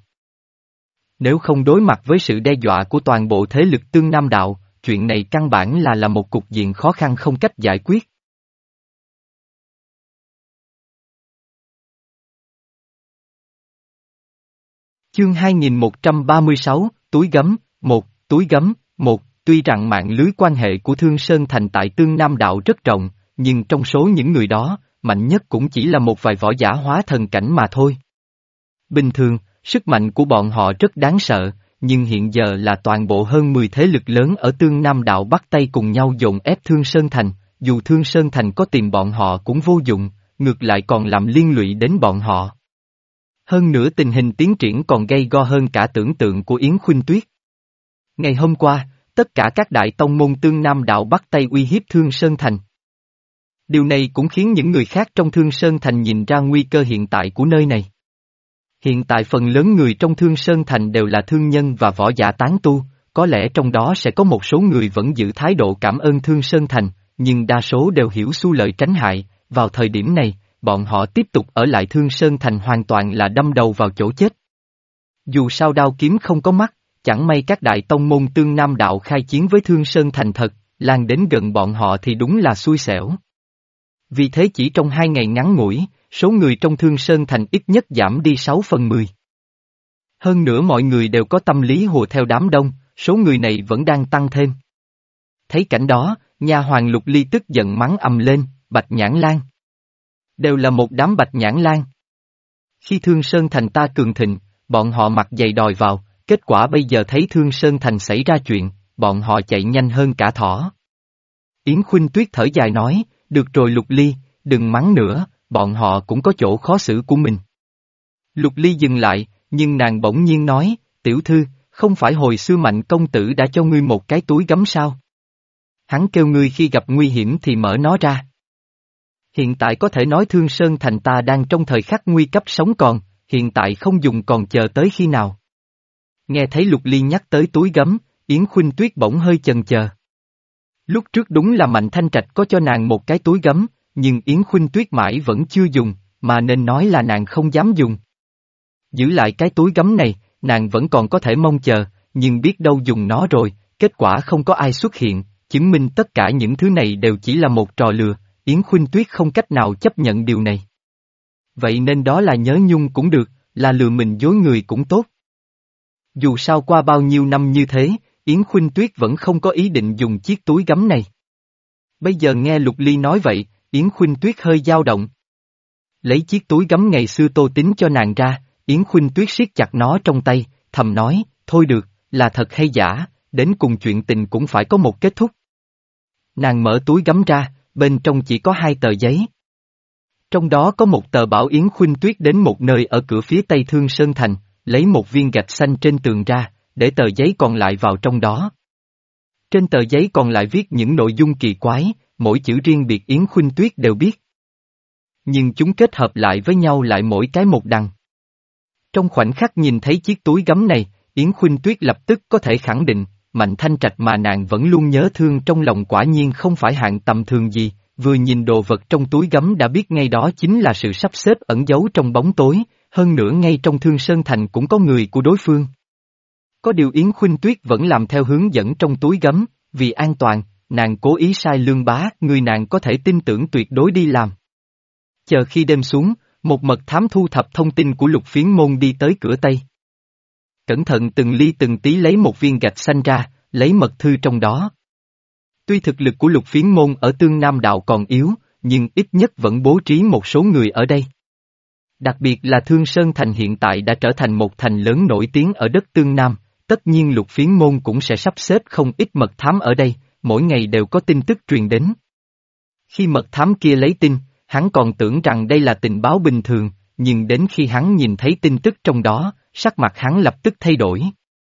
Nếu không đối mặt với sự đe dọa của toàn bộ thế lực Tương Nam đạo, chuyện này căn bản là là một cục diện khó khăn không cách giải quyết. Chương hai nghìn một trăm ba mươi sáu, túi gấm, một, túi gấm, một, tuy rằng mạng lưới quan hệ của Thương Sơn Thành tại Tương Nam đạo rất rộng, nhưng trong số những người đó, mạnh nhất cũng chỉ là một vài võ giả hóa thần cảnh mà thôi. Bình thường, sức mạnh của bọn họ rất đáng sợ, nhưng hiện giờ là toàn bộ hơn mười thế lực lớn ở Tương Nam đạo bắt tay cùng nhau dồn ép Thương Sơn Thành, dù Thương Sơn Thành có tìm bọn họ cũng vô dụng, ngược lại còn làm liên lụy đến bọn họ. Hơn nữa tình hình tiến triển còn gay go hơn cả tưởng tượng của Yến Khuynh Tuyết. Ngày hôm qua, tất cả các đại tông môn Tương Nam đạo bắt tay uy hiếp Thương Sơn Thành. Điều này cũng khiến những người khác trong Thương Sơn Thành nhìn ra nguy cơ hiện tại của nơi này. Hiện tại phần lớn người trong Thương Sơn Thành đều là thương nhân và võ giả tán tu, có lẽ trong đó sẽ có một số người vẫn giữ thái độ cảm ơn Thương Sơn Thành, nhưng đa số đều hiểu xu lợi tránh hại, vào thời điểm này, bọn họ tiếp tục ở lại Thương Sơn Thành hoàn toàn là đâm đầu vào chỗ chết. Dù sao đao kiếm không có mắt, chẳng may các đại tông môn Tương Nam đạo khai chiến với Thương Sơn Thành thật, lan đến gần bọn họ thì đúng là xui xẻo. Vì thế chỉ trong hai ngày ngắn ngủi, số người trong Thương Sơn Thành ít nhất giảm đi sáu phần mười. Hơn nữa mọi người đều có tâm lý hùa theo đám đông, số người này vẫn đang tăng thêm. Thấy cảnh đó, nha hoàng Lục Ly tức giận mắng ầm lên, Bạch Nhãn Lan. Đều là một đám Bạch Nhãn Lan. Khi Thương Sơn Thành ta cường thịnh, bọn họ mặc giày đòi vào, kết quả bây giờ thấy Thương Sơn Thành xảy ra chuyện, bọn họ chạy nhanh hơn cả thỏ. Yến Khuynh Tuyết thở dài nói, được rồi Lục Ly, đừng mắng nữa, bọn họ cũng có chỗ khó xử của mình. Lục Ly dừng lại, nhưng nàng bỗng nhiên nói, tiểu thư, không phải hồi xưa Mạnh công tử đã cho ngươi một cái túi gấm sao? Hắn kêu ngươi khi gặp nguy hiểm thì mở nó ra. Hiện tại có thể nói Thương Sơn Thành ta đang trong thời khắc nguy cấp sống còn, hiện tại không dùng còn chờ tới khi nào? Nghe thấy Lục Ly nhắc tới túi gấm, Yến Khuynh Tuyết bỗng hơi chần chờ. Lúc trước đúng là Mạnh Thanh Trạch có cho nàng một cái túi gấm, nhưng Yến Khuynh Tuyết mãi vẫn chưa dùng, mà nên nói là nàng không dám dùng. Giữ lại cái túi gấm này, nàng vẫn còn có thể mong chờ, nhưng biết đâu dùng nó rồi, kết quả không có ai xuất hiện, chứng minh tất cả những thứ này đều chỉ là một trò lừa, Yến Khuynh Tuyết không cách nào chấp nhận điều này. Vậy nên đó là nhớ nhung cũng được, là lừa mình dối người cũng tốt. Dù sao qua bao nhiêu năm như thế, Yến Khuynh Tuyết vẫn không có ý định dùng chiếc túi gấm này. Bây giờ nghe Lục Ly nói vậy, Yến Khuynh Tuyết hơi dao động. Lấy chiếc túi gấm ngày xưa Tô Tín cho nàng ra, Yến Khuynh Tuyết siết chặt nó trong tay, thầm nói, thôi được, là thật hay giả, đến cùng chuyện tình cũng phải có một kết thúc. Nàng mở túi gấm ra, bên trong chỉ có hai tờ giấy. Trong đó có một tờ bảo Yến Khuynh Tuyết đến một nơi ở cửa phía tây Thương Sơn Thành, lấy một viên gạch xanh trên tường ra, để tờ giấy còn lại vào trong đó. Trên tờ giấy còn lại viết những nội dung kỳ quái, mỗi chữ riêng biệt Yến Khuynh Tuyết đều biết. Nhưng chúng kết hợp lại với nhau lại mỗi cái một đằng. Trong khoảnh khắc nhìn thấy chiếc túi gấm này, Yến Khuynh Tuyết lập tức có thể khẳng định, Mạnh Thanh Trạch mà nàng vẫn luôn nhớ thương trong lòng quả nhiên không phải hạng tầm thường gì, vừa nhìn đồ vật trong túi gấm đã biết ngay đó chính là sự sắp xếp ẩn giấu trong bóng tối, hơn nữa ngay trong Thương Sơn Thành cũng có người của đối phương. Có điều Yến Khuynh Tuyết vẫn làm theo hướng dẫn trong túi gấm, vì an toàn, nàng cố ý sai Lương Bá, người nàng có thể tin tưởng tuyệt đối đi làm. Chờ khi đêm xuống, một mật thám thu thập thông tin của Lục Phiến Môn đi tới cửa Tây. Cẩn thận từng ly từng tí lấy một viên gạch xanh ra, lấy mật thư trong đó. Tuy thực lực của Lục Phiến Môn ở Tương Nam Đạo còn yếu, nhưng ít nhất vẫn bố trí một số người ở đây. Đặc biệt là Thương Sơn Thành hiện tại đã trở thành một thành lớn nổi tiếng ở đất Tương Nam, tất nhiên Lục Phiến Môn cũng sẽ sắp xếp không ít mật thám ở đây, mỗi ngày đều có tin tức truyền đến. Khi mật thám kia lấy tin, hắn còn tưởng rằng đây là tình báo bình thường, nhưng đến khi hắn nhìn thấy tin tức trong đó, sắc mặt hắn lập tức thay đổi.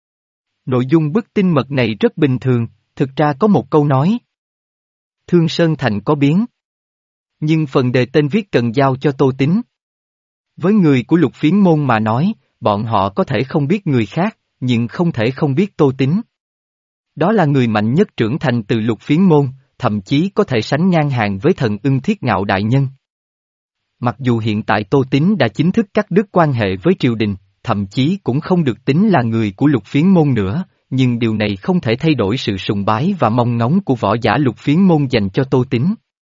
Nội dung bức tin mật này rất bình thường, thực ra có một câu nói. Thương Sơn Thành có biến. Nhưng phần đề tên viết cần giao cho Tô Tín. Với người của Lục Phiến Môn mà nói, bọn họ có thể không biết người khác, nhưng không thể không biết Tô Tín. Đó là người mạnh nhất trưởng thành từ Lục Phiến Môn, thậm chí có thể sánh ngang hàng với thần Ưng Thiết Ngạo đại nhân. Mặc dù hiện tại Tô Tín đã chính thức cắt đứt quan hệ với triều đình, thậm chí cũng không được tính là người của Lục Phiến Môn nữa, nhưng điều này không thể thay đổi sự sùng bái và mong ngóng của võ giả Lục Phiến Môn dành cho Tô Tín.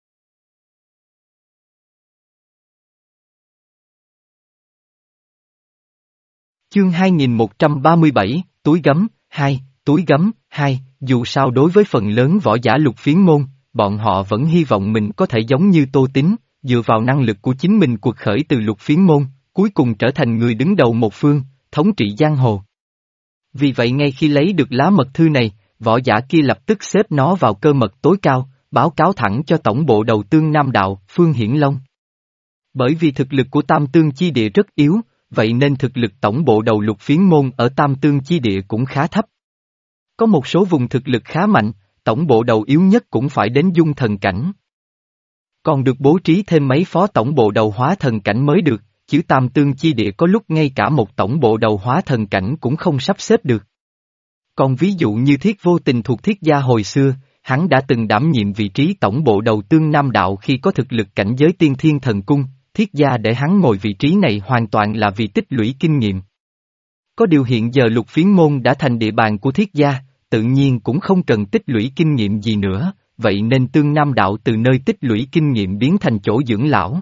Chương hai nghìn một trăm ba mươi bảy, túi gấm, hai, túi gấm, hai, dù sao đối với phần lớn võ giả Lục Phiến Môn, bọn họ vẫn hy vọng mình có thể giống như Tô Tín, dựa vào năng lực của chính mình cuộc khởi từ Lục Phiến Môn, cuối cùng trở thành người đứng đầu một phương, thống trị giang hồ. Vì vậy ngay khi lấy được lá mật thư này, võ giả kia lập tức xếp nó vào cơ mật tối cao, báo cáo thẳng cho tổng bộ đầu Tương Nam Đạo, Phương Hiển Long. Bởi vì thực lực của Tam Tương Chi Địa rất yếu, vậy nên thực lực tổng bộ đầu Lục Phiến Môn ở Tam Tương Chi Địa cũng khá thấp. Có một số vùng thực lực khá mạnh, tổng bộ đầu yếu nhất cũng phải đến dung thần cảnh. Còn được bố trí thêm mấy phó tổng bộ đầu hóa thần cảnh mới được, chứ Tam Tương Chi Địa có lúc ngay cả một tổng bộ đầu hóa thần cảnh cũng không sắp xếp được. Còn ví dụ như Thiết Vô Tình thuộc Thiết gia hồi xưa, hắn đã từng đảm nhiệm vị trí tổng bộ đầu Tương Nam Đạo khi có thực lực cảnh giới Tiên Thiên Thần Cung, Thiết gia để hắn ngồi vị trí này hoàn toàn là vì tích lũy kinh nghiệm. Có điều hiện giờ Lục Phiến Môn đã thành địa bàn của Thiết gia, tự nhiên cũng không cần tích lũy kinh nghiệm gì nữa, vậy nên Tương Nam Đạo từ nơi tích lũy kinh nghiệm biến thành chỗ dưỡng lão.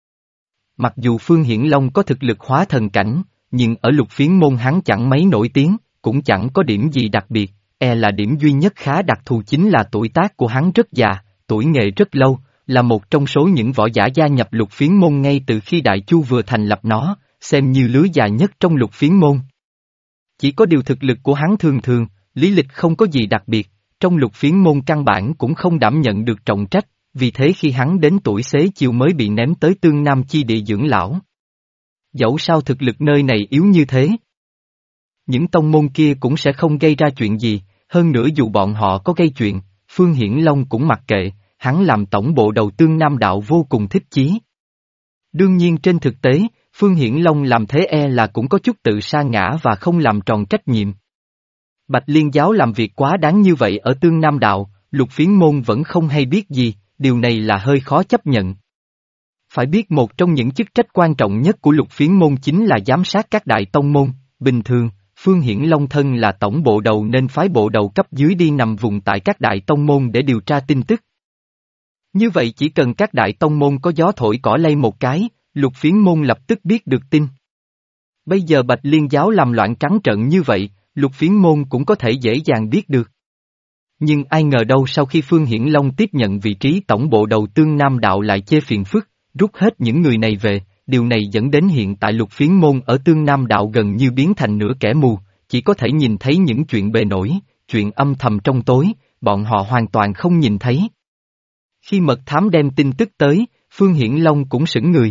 Mặc dù Phương Hiển Long có thực lực hóa thần cảnh, nhưng ở Lục Phiến Môn hắn chẳng mấy nổi tiếng, cũng chẳng có điểm gì đặc biệt, e là điểm duy nhất khá đặc thù chính là tuổi tác của hắn rất già, tuổi nghề rất lâu, là một trong số những võ giả gia nhập Lục Phiến Môn ngay từ khi Đại Chu vừa thành lập nó, xem như lứa già nhất trong Lục Phiến Môn. Chỉ có điều thực lực của hắn thường thường, lý lịch không có gì đặc biệt, trong Lục Phiến Môn căn bản cũng không đảm nhận được trọng trách, vì thế khi hắn đến tuổi xế chiều mới bị ném tới Tương Nam Chi Địa dưỡng lão. Dẫu sao thực lực nơi này yếu như thế, những tông môn kia cũng sẽ không gây ra chuyện gì, hơn nữa dù bọn họ có gây chuyện, Phương Hiển Long cũng mặc kệ, hắn làm tổng bộ đầu Tương Nam Đạo vô cùng thích chí. Đương nhiên trên thực tế, Phương Hiển Long làm thế e là cũng có chút tự sa ngã và không làm tròn trách nhiệm. Bạch Liên Giáo làm việc quá đáng như vậy ở Tương Nam Đạo, Lục Phiến Môn vẫn không hay biết gì, điều này là hơi khó chấp nhận. Phải biết một trong những chức trách quan trọng nhất của Lục Phiến Môn chính là giám sát các đại tông môn, bình thường, Phương Hiển Long thân là tổng bộ đầu nên phái bộ đầu cấp dưới đi nằm vùng tại các đại tông môn để điều tra tin tức. Như vậy chỉ cần các đại tông môn có gió thổi cỏ lay một cái, Lục Phiến Môn lập tức biết được tin. Bây giờ Bạch Liên Giáo làm loạn trắng trợn như vậy, Lục Phiến Môn cũng có thể dễ dàng biết được. Nhưng ai ngờ đâu sau khi Phương Hiển Long tiếp nhận vị trí tổng bộ đầu Tương Nam đạo lại chê phiền phức, rút hết những người này về, điều này dẫn đến hiện tại Lục Phiến Môn ở Tương Nam đạo gần như biến thành nửa kẻ mù, chỉ có thể nhìn thấy những chuyện bề nổi, chuyện âm thầm trong tối, bọn họ hoàn toàn không nhìn thấy. Khi mật thám đem tin tức tới, Phương Hiển Long cũng sững người.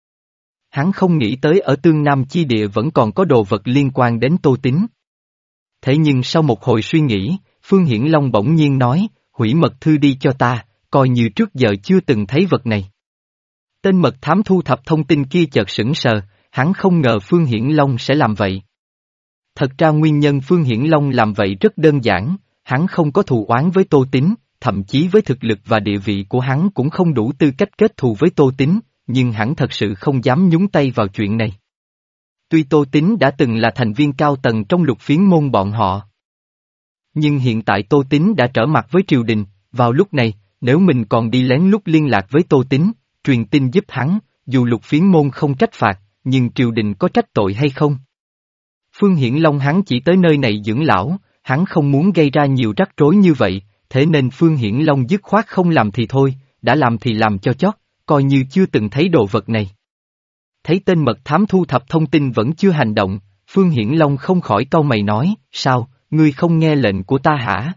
Hắn không nghĩ tới ở Tương Nam chi địa vẫn còn có đồ vật liên quan đến Tô Tín. Thế nhưng sau một hồi suy nghĩ, Phương Hiển Long bỗng nhiên nói, hủy mật thư đi cho ta, coi như trước giờ chưa từng thấy vật này. Tên mật thám thu thập thông tin kia chợt sững sờ, hắn không ngờ Phương Hiển Long sẽ làm vậy. Thật ra nguyên nhân Phương Hiển Long làm vậy rất đơn giản, hắn không có thù oán với Tô Tín, thậm chí với thực lực và địa vị của hắn cũng không đủ tư cách kết thù với Tô Tín, nhưng hắn thật sự không dám nhúng tay vào chuyện này. Tuy Tô Tín đã từng là thành viên cao tầng trong Lục Phiến Môn bọn họ. Nhưng hiện tại Tô Tín đã trở mặt với triều đình, vào lúc này, nếu mình còn đi lén lút liên lạc với Tô Tín, truyền tin giúp hắn, dù Lục Phiến Môn không trách phạt, nhưng triều đình có trách tội hay không? Phương Hiển Long hắn chỉ tới nơi này dưỡng lão, hắn không muốn gây ra nhiều rắc rối như vậy, thế nên Phương Hiển Long dứt khoát không làm thì thôi, đã làm thì làm cho chót, coi như chưa từng thấy đồ vật này. Thấy tên mật thám thu thập thông tin vẫn chưa hành động, Phương Hiển Long không khỏi cau mày nói, sao, ngươi không nghe lệnh của ta hả?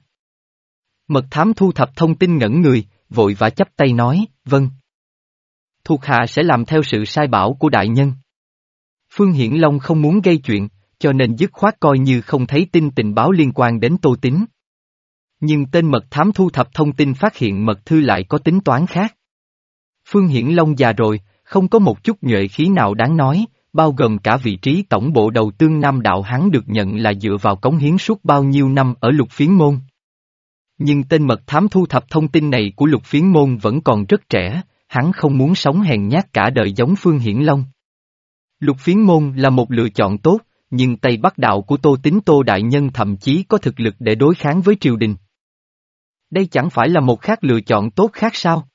Mật thám thu thập thông tin ngẩn người, vội vã chắp tay nói, vâng. Thuộc hạ sẽ làm theo sự sai bảo của đại nhân. Phương Hiển Long không muốn gây chuyện, cho nên dứt khoát coi như không thấy tin tình báo liên quan đến Tô Tín. Nhưng tên mật thám thu thập thông tin phát hiện mật thư lại có tính toán khác. Phương Hiển Long già rồi, không có một chút nhuệ khí nào đáng nói, bao gồm cả vị trí tổng bộ đầu Tương Nam đạo hắn được nhận là dựa vào cống hiến suốt bao nhiêu năm ở Lục Phiến Môn. Nhưng tên mật thám thu thập thông tin này của Lục Phiến Môn vẫn còn rất trẻ, hắn không muốn sống hèn nhát cả đời giống Phương Hiển Long. Lục Phiến Môn là một lựa chọn tốt, nhưng Tây Bắc đạo của Tô Tín Tô Đại Nhân thậm chí có thực lực để đối kháng với triều đình. Đây chẳng phải là một khác lựa chọn tốt khác sao?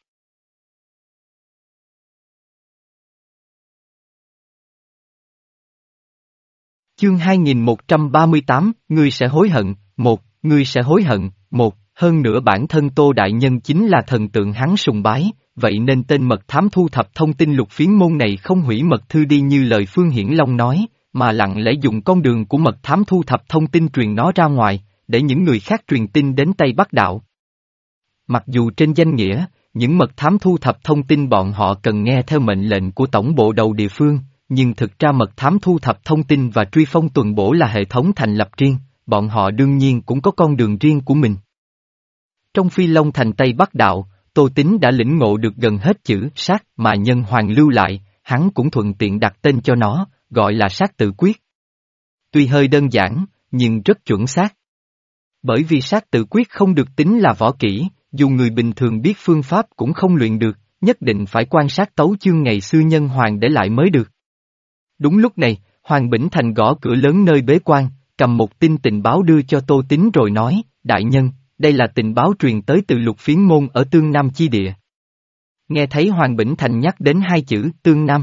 Chương hai nghìn một trăm ba mươi tám, ngươi sẽ hối hận, một, ngươi sẽ hối hận, một, hơn nữa bản thân Tô Đại Nhân chính là thần tượng hắn sùng bái, vậy nên tên mật thám thu thập thông tin Lục Phiến Môn này không hủy mật thư đi như lời Phương Hiển Long nói, mà lặng lẽ dùng con đường của mật thám thu thập thông tin truyền nó ra ngoài, để những người khác truyền tin đến Tây Bắc đạo. Mặc dù trên danh nghĩa, những mật thám thu thập thông tin bọn họ cần nghe theo mệnh lệnh của tổng bộ đầu địa phương, nhưng thực ra mật thám thu thập thông tin và truy phong tuần bổ là hệ thống thành lập riêng, bọn họ đương nhiên cũng có con đường riêng của mình. Trong Phi Long thành Tây Bắc đạo, Tô Tín đã lĩnh ngộ được gần hết chữ sát mà Nhân Hoàng lưu lại, hắn cũng thuận tiện đặt tên cho nó, gọi là sát tự quyết. Tuy hơi đơn giản, nhưng rất chuẩn xác. Bởi vì sát tự quyết không được tính là võ kỹ, dù người bình thường biết phương pháp cũng không luyện được, nhất định phải quan sát tấu chương ngày xưa Nhân Hoàng để lại mới được. Đúng lúc này, Hoàng Bỉnh Thành gõ cửa lớn nơi bế quan, cầm một tin tình báo đưa cho Tô Tín rồi nói, đại nhân, đây là tình báo truyền tới từ Lục Phiến Môn ở Tương Nam chi địa. Nghe thấy Hoàng Bỉnh Thành nhắc đến hai chữ Tương Nam.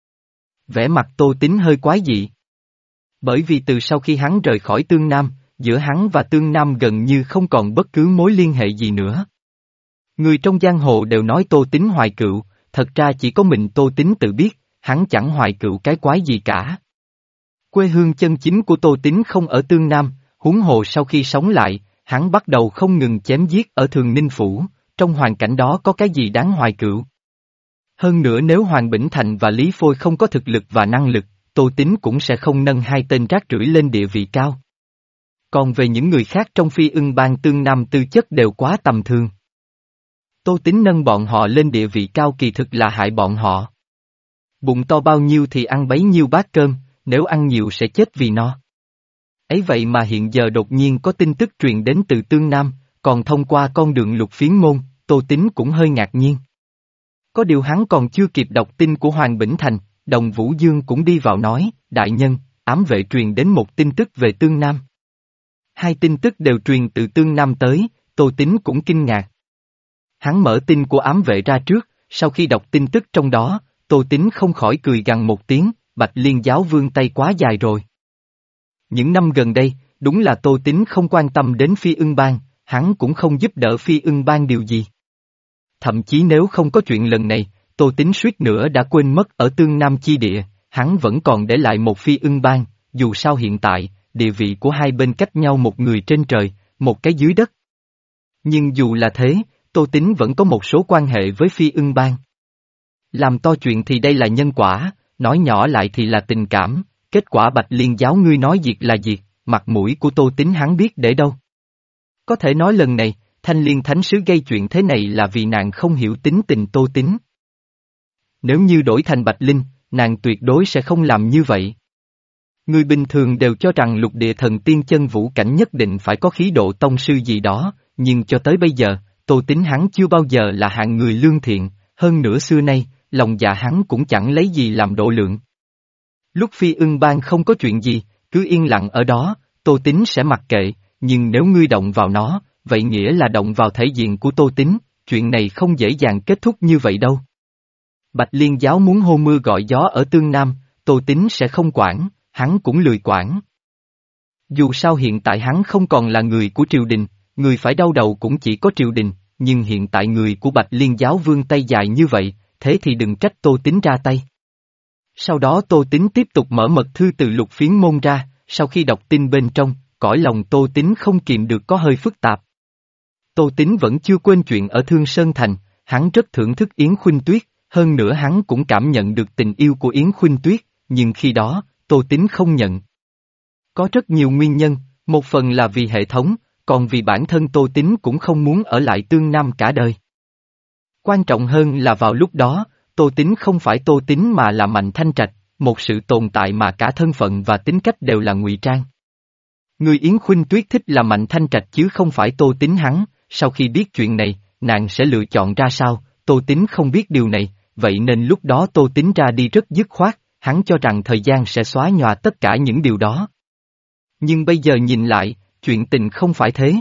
Vẻ mặt Tô Tín hơi quái dị. Bởi vì từ sau khi hắn rời khỏi Tương Nam, giữa hắn và Tương Nam gần như không còn bất cứ mối liên hệ gì nữa. Người trong giang hồ đều nói Tô Tín hoài cựu, thật ra chỉ có mình Tô Tín tự biết, hắn chẳng hoài cựu cái quái gì cả. Quê hương chân chính của Tô Tín không ở Tương Nam, huống hồ sau khi sống lại, hắn bắt đầu không ngừng chém giết ở Thường Ninh Phủ, trong hoàn cảnh đó có cái gì đáng hoài cựu. Hơn nữa nếu Hoàng Bỉnh Thành và Lý Phôi không có thực lực và năng lực, Tô Tín cũng sẽ không nâng hai tên rác rưởi lên địa vị cao. Còn về những người khác trong Phi Ưng Bang Tương Nam tư chất đều quá tầm thường. Tô Tín nâng bọn họ lên địa vị cao kỳ thực là hại bọn họ. Bụng to bao nhiêu thì ăn bấy nhiêu bát cơm, nếu ăn nhiều sẽ chết vì no. Ấy vậy mà hiện giờ đột nhiên có tin tức truyền đến từ Tương Nam, còn thông qua con đường Lục Phiến Môn, Tô Tín cũng hơi ngạc nhiên. Có điều hắn còn chưa kịp đọc tin của Hoàng Bỉnh Thành, Đồng Vũ Dương cũng đi vào nói, đại nhân, ám vệ truyền đến một tin tức về Tương Nam. Hai tin tức đều truyền từ Tương Nam tới, Tô Tín cũng kinh ngạc. Hắn mở tin của ám vệ ra trước, sau khi đọc tin tức trong đó, Tô Tín không khỏi cười gằn một tiếng, Bạch Liên giáo vương tay quá dài rồi. Những năm gần đây, đúng là Tô Tín không quan tâm đến Phi Ưng Bang, hắn cũng không giúp đỡ Phi Ưng Bang điều gì. Thậm chí nếu không có chuyện lần này, Tô Tín suýt nữa đã quên mất ở Tương Nam chi địa, hắn vẫn còn để lại một Phi Ưng Bang, dù sao hiện tại, địa vị của hai bên cách nhau một người trên trời, một cái dưới đất. Nhưng dù là thế, Tô Tín vẫn có một số quan hệ với Phi Ưng Bang. Làm to chuyện thì đây là nhân quả, nói nhỏ lại thì là tình cảm, kết quả Bạch Liên giáo ngươi nói diệt là diệt, mặt mũi của Tô Tín hắn biết để đâu. Có thể nói lần này, Thanh Liên Thánh Sứ gây chuyện thế này là vì nàng không hiểu tính tình Tô Tín. Nếu như đổi thành Bạch Linh, nàng tuyệt đối sẽ không làm như vậy. Người bình thường đều cho rằng lục địa thần tiên chân vũ cảnh nhất định phải có khí độ tông sư gì đó, nhưng cho tới bây giờ, Tô Tín hắn chưa bao giờ là hạng người lương thiện, hơn nữa xưa nay, lòng dạ hắn cũng chẳng lấy gì làm độ lượng. Lúc Phi Ưng Bang không có chuyện gì, cứ yên lặng ở đó, Tô Tín sẽ mặc kệ, nhưng nếu ngươi động vào nó, vậy nghĩa là động vào thể diện của Tô Tín, chuyện này không dễ dàng kết thúc như vậy đâu. Bạch Liên giáo muốn hô mưa gọi gió ở Tương Nam, Tô Tín sẽ không quản, hắn cũng lười quản. Dù sao hiện tại hắn không còn là người của triều đình, người phải đau đầu cũng chỉ có triều đình, nhưng hiện tại người của Bạch Liên giáo vươn tay dài như vậy, thế thì đừng trách Tô Tín ra tay. Sau đó Tô Tín tiếp tục mở mật thư từ Lục Phiến Môn ra, sau khi đọc tin bên trong, cõi lòng Tô Tín không kìm được có hơi phức tạp. Tô Tín vẫn chưa quên chuyện ở Thương Sơn Thành, hắn rất thưởng thức Yến Khuynh Tuyết, hơn nữa hắn cũng cảm nhận được tình yêu của Yến Khuynh Tuyết, nhưng khi đó, Tô Tín không nhận. Có rất nhiều nguyên nhân, một phần là vì hệ thống, còn vì bản thân Tô Tín cũng không muốn ở lại Tương Nam cả đời. Quan trọng hơn là vào lúc đó, Tô Tín không phải Tô Tín mà là Mạnh Thanh Trạch, một sự tồn tại mà cả thân phận và tính cách đều là ngụy trang. Người Yến Khuynh Tuyết thích là Mạnh Thanh Trạch chứ không phải Tô Tín hắn, sau khi biết chuyện này, nàng sẽ lựa chọn ra sao, Tô Tín không biết điều này, vậy nên lúc đó Tô Tín ra đi rất dứt khoát, hắn cho rằng thời gian sẽ xóa nhòa tất cả những điều đó. Nhưng bây giờ nhìn lại, chuyện tình không phải thế.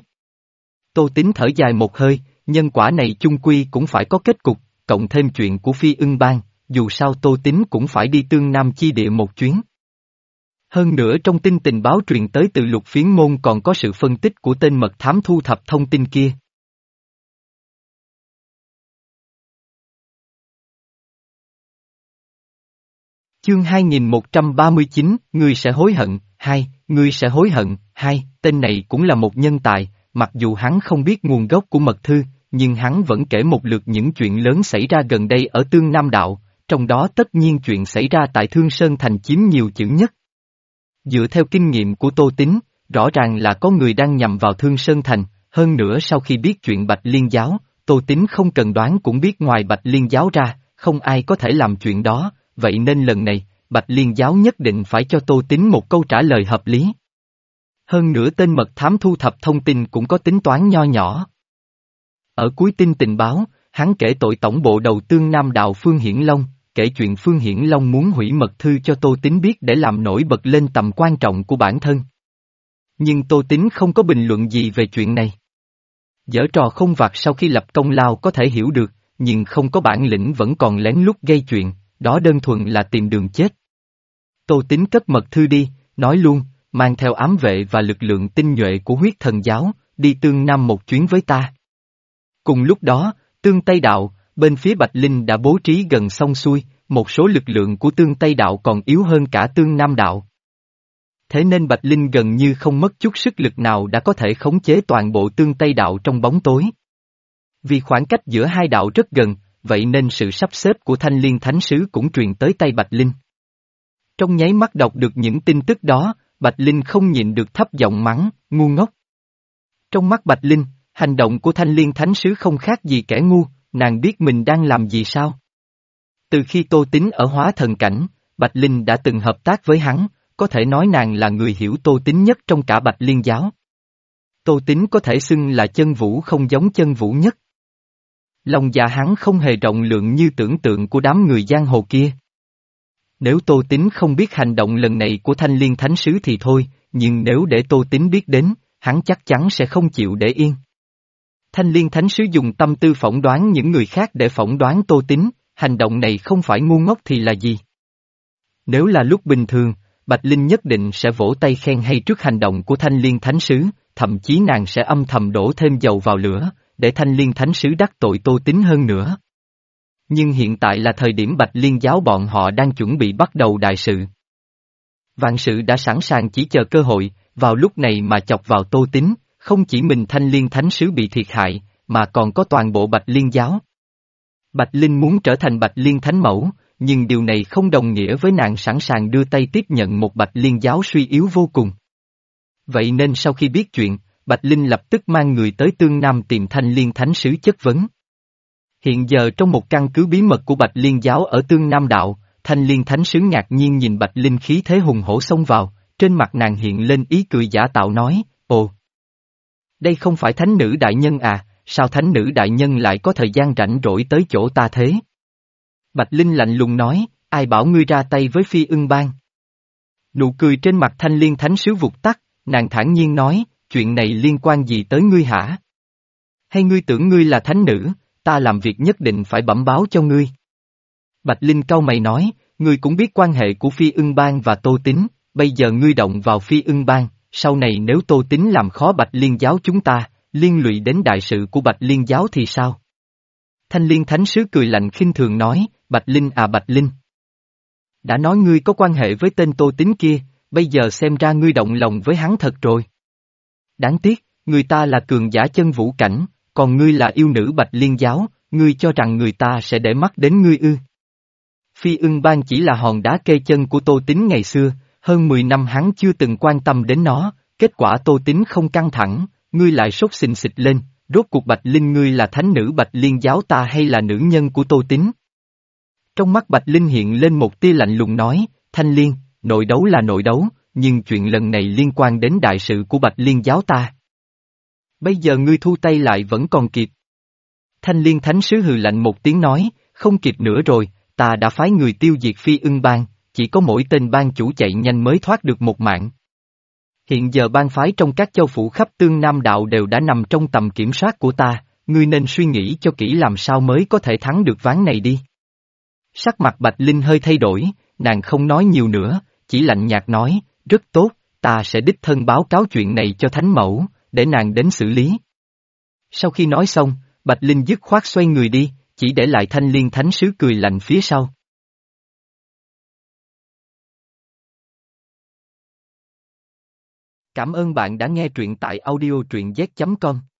Tô Tín thở dài một hơi, nhân quả này chung quy cũng phải có kết cục, cộng thêm chuyện của Phi Ưng Bang, dù sao Tô Tín cũng phải đi Tương Nam chi địa một chuyến. Hơn nữa trong tin tình báo truyền tới từ Lục Phiến Môn còn có sự phân tích của tên mật thám thu thập thông tin kia. Chương hai nghìn một trăm ba mươi chín, ngươi sẽ hối hận, hai, ngươi sẽ hối hận, hai, tên này cũng là một nhân tài, mặc dù hắn không biết nguồn gốc của mật thư, nhưng hắn vẫn kể một lượt những chuyện lớn xảy ra gần đây ở Tương Nam Đạo, trong đó tất nhiên chuyện xảy ra tại Thương Sơn Thành chiếm nhiều chữ nhất. Dựa theo kinh nghiệm của Tô Tín, rõ ràng là có người đang nhằm vào Thương Sơn Thành, hơn nữa sau khi biết chuyện Bạch Liên giáo, Tô Tín không cần đoán cũng biết ngoài Bạch Liên giáo ra, không ai có thể làm chuyện đó, vậy nên lần này, Bạch Liên giáo nhất định phải cho Tô Tín một câu trả lời hợp lý. Hơn nữa tên mật thám thu thập thông tin cũng có tính toán nho nhỏ. Ở cuối tin tình báo, hắn kể tội tổng bộ đầu Tương Nam Đạo Phương Hiển Long, kể chuyện Phương Hiển Long muốn hủy mật thư cho Tô Tín biết để làm nổi bật lên tầm quan trọng của bản thân. Nhưng Tô Tín không có bình luận gì về chuyện này. Giở trò không vặt sau khi lập công lao có thể hiểu được, nhưng không có bản lĩnh vẫn còn lén lút gây chuyện, đó đơn thuần là tìm đường chết. Tô Tín cất mật thư đi, nói luôn, mang theo ám vệ và lực lượng tinh nhuệ của huyết thần giáo, đi Tương Nam một chuyến với ta. Cùng lúc đó, Tương Tây Đạo, bên phía Bạch Linh đã bố trí gần xong xuôi, một số lực lượng của Tương Tây Đạo còn yếu hơn cả Tương Nam Đạo. Thế nên Bạch Linh gần như không mất chút sức lực nào đã có thể khống chế toàn bộ Tương Tây Đạo trong bóng tối. Vì khoảng cách giữa hai đạo rất gần, vậy nên sự sắp xếp của Thanh Liên Thánh Sứ cũng truyền tới tay Bạch Linh. Trong nháy mắt đọc được những tin tức đó, Bạch Linh không nhịn được thấp giọng mắng, ngu ngốc. Trong mắt Bạch Linh, hành động của Thanh Liên Thánh Sứ không khác gì kẻ ngu, nàng biết mình đang làm gì sao? Từ khi Tô Tín ở Hóa Thần Cảnh, Bạch Linh đã từng hợp tác với hắn, có thể nói nàng là người hiểu Tô Tín nhất trong cả Bạch Liên giáo. Tô Tín có thể xưng là chân vũ không giống chân vũ nhất. Lòng dạ hắn không hề rộng lượng như tưởng tượng của đám người giang hồ kia. Nếu Tô Tín không biết hành động lần này của Thanh Liên Thánh Sứ thì thôi, nhưng nếu để Tô Tín biết đến, hắn chắc chắn sẽ không chịu để yên. Thanh Liên Thánh Sứ dùng tâm tư phỏng đoán những người khác để phỏng đoán Tô Tín, hành động này không phải ngu ngốc thì là gì? Nếu là lúc bình thường, Bạch Linh nhất định sẽ vỗ tay khen hay trước hành động của Thanh Liên Thánh Sứ, thậm chí nàng sẽ âm thầm đổ thêm dầu vào lửa, để Thanh Liên Thánh Sứ đắc tội Tô Tín hơn nữa. Nhưng hiện tại là thời điểm Bạch Liên giáo bọn họ đang chuẩn bị bắt đầu đại sự. Vạn sự đã sẵn sàng chỉ chờ cơ hội, vào lúc này mà chọc vào Tô Tín, không chỉ mình Thanh Liên Thánh Sứ bị thiệt hại, mà còn có toàn bộ Bạch Liên giáo. Bạch Linh muốn trở thành Bạch Liên Thánh Mẫu, nhưng điều này không đồng nghĩa với nàng sẵn sàng đưa tay tiếp nhận một Bạch Liên giáo suy yếu vô cùng. Vậy nên sau khi biết chuyện, Bạch Linh lập tức mang người tới Tương Nam tìm Thanh Liên Thánh Sứ chất vấn. Hiện giờ trong một căn cứ bí mật của Bạch Liên giáo ở Tương Nam Đạo, Thanh Liên Thánh Sứ ngạc nhiên nhìn Bạch Linh khí thế hùng hổ xông vào, trên mặt nàng hiện lên ý cười giả tạo nói, ồ, đây không phải thánh nữ đại nhân à, sao thánh nữ đại nhân lại có thời gian rảnh rỗi tới chỗ ta thế? Bạch Linh lạnh lùng nói, ai bảo ngươi ra tay với Phi Ưng Bang? Nụ cười trên mặt Thanh Liên Thánh Sứ vụt tắt, nàng thản nhiên nói, chuyện này liên quan gì tới ngươi hả? Hay ngươi tưởng ngươi là thánh nữ, ta làm việc nhất định phải bẩm báo cho ngươi? Bạch Linh cau mày nói, ngươi cũng biết quan hệ của Phi Ưng Bang và Tô Tín, bây giờ ngươi động vào Phi Ưng Bang, sau này nếu Tô Tín làm khó Bạch Liên giáo chúng ta, liên lụy đến đại sự của Bạch Liên giáo thì sao? Thanh Liên Thánh Sứ cười lạnh khinh thường nói, Bạch Linh à Bạch Linh. Đã nói ngươi có quan hệ với tên Tô Tín kia, bây giờ xem ra ngươi động lòng với hắn thật rồi. Đáng tiếc, người ta là cường giả chân vũ cảnh, còn ngươi là yêu nữ Bạch Liên giáo, ngươi cho rằng người ta sẽ để mắt đến ngươi ư. Phi Ưng Bang chỉ là hòn đá kê chân của Tô Tín ngày xưa, hơn mười năm hắn chưa từng quan tâm đến nó, kết quả Tô Tín không căng thẳng, ngươi lại sốt xình xịch lên, rốt cuộc Bạch Linh ngươi là thánh nữ Bạch Liên giáo ta hay là nữ nhân của Tô Tín? Trong mắt Bạch Linh hiện lên một tia lạnh lùng nói, Thanh Liên, nội đấu là nội đấu, nhưng chuyện lần này liên quan đến đại sự của Bạch Liên giáo ta. Bây giờ ngươi thu tay lại vẫn còn kịp. Thanh Liên Thánh Sứ hừ lạnh một tiếng nói, không kịp nữa rồi, ta đã phái người tiêu diệt Phi Ưng Bang, chỉ có mỗi tên bang chủ chạy nhanh mới thoát được một mạng. Hiện giờ bang phái trong các châu phủ khắp Tương Nam Đạo đều đã nằm trong tầm kiểm soát của ta, ngươi nên suy nghĩ cho kỹ làm sao mới có thể thắng được ván này đi. Sắc mặt Bạch Linh hơi thay đổi, nàng không nói nhiều nữa, chỉ lạnh nhạt nói, rất tốt, ta sẽ đích thân báo cáo chuyện này cho Thánh Mẫu, để nàng đến xử lý. Sau khi nói xong, Bạch Linh dứt khoát xoay người đi, chỉ để lại Thanh Liên Thánh Sứ cười lạnh phía sau. Cảm ơn bạn đã nghe truyện tại audio truyện z chấm com.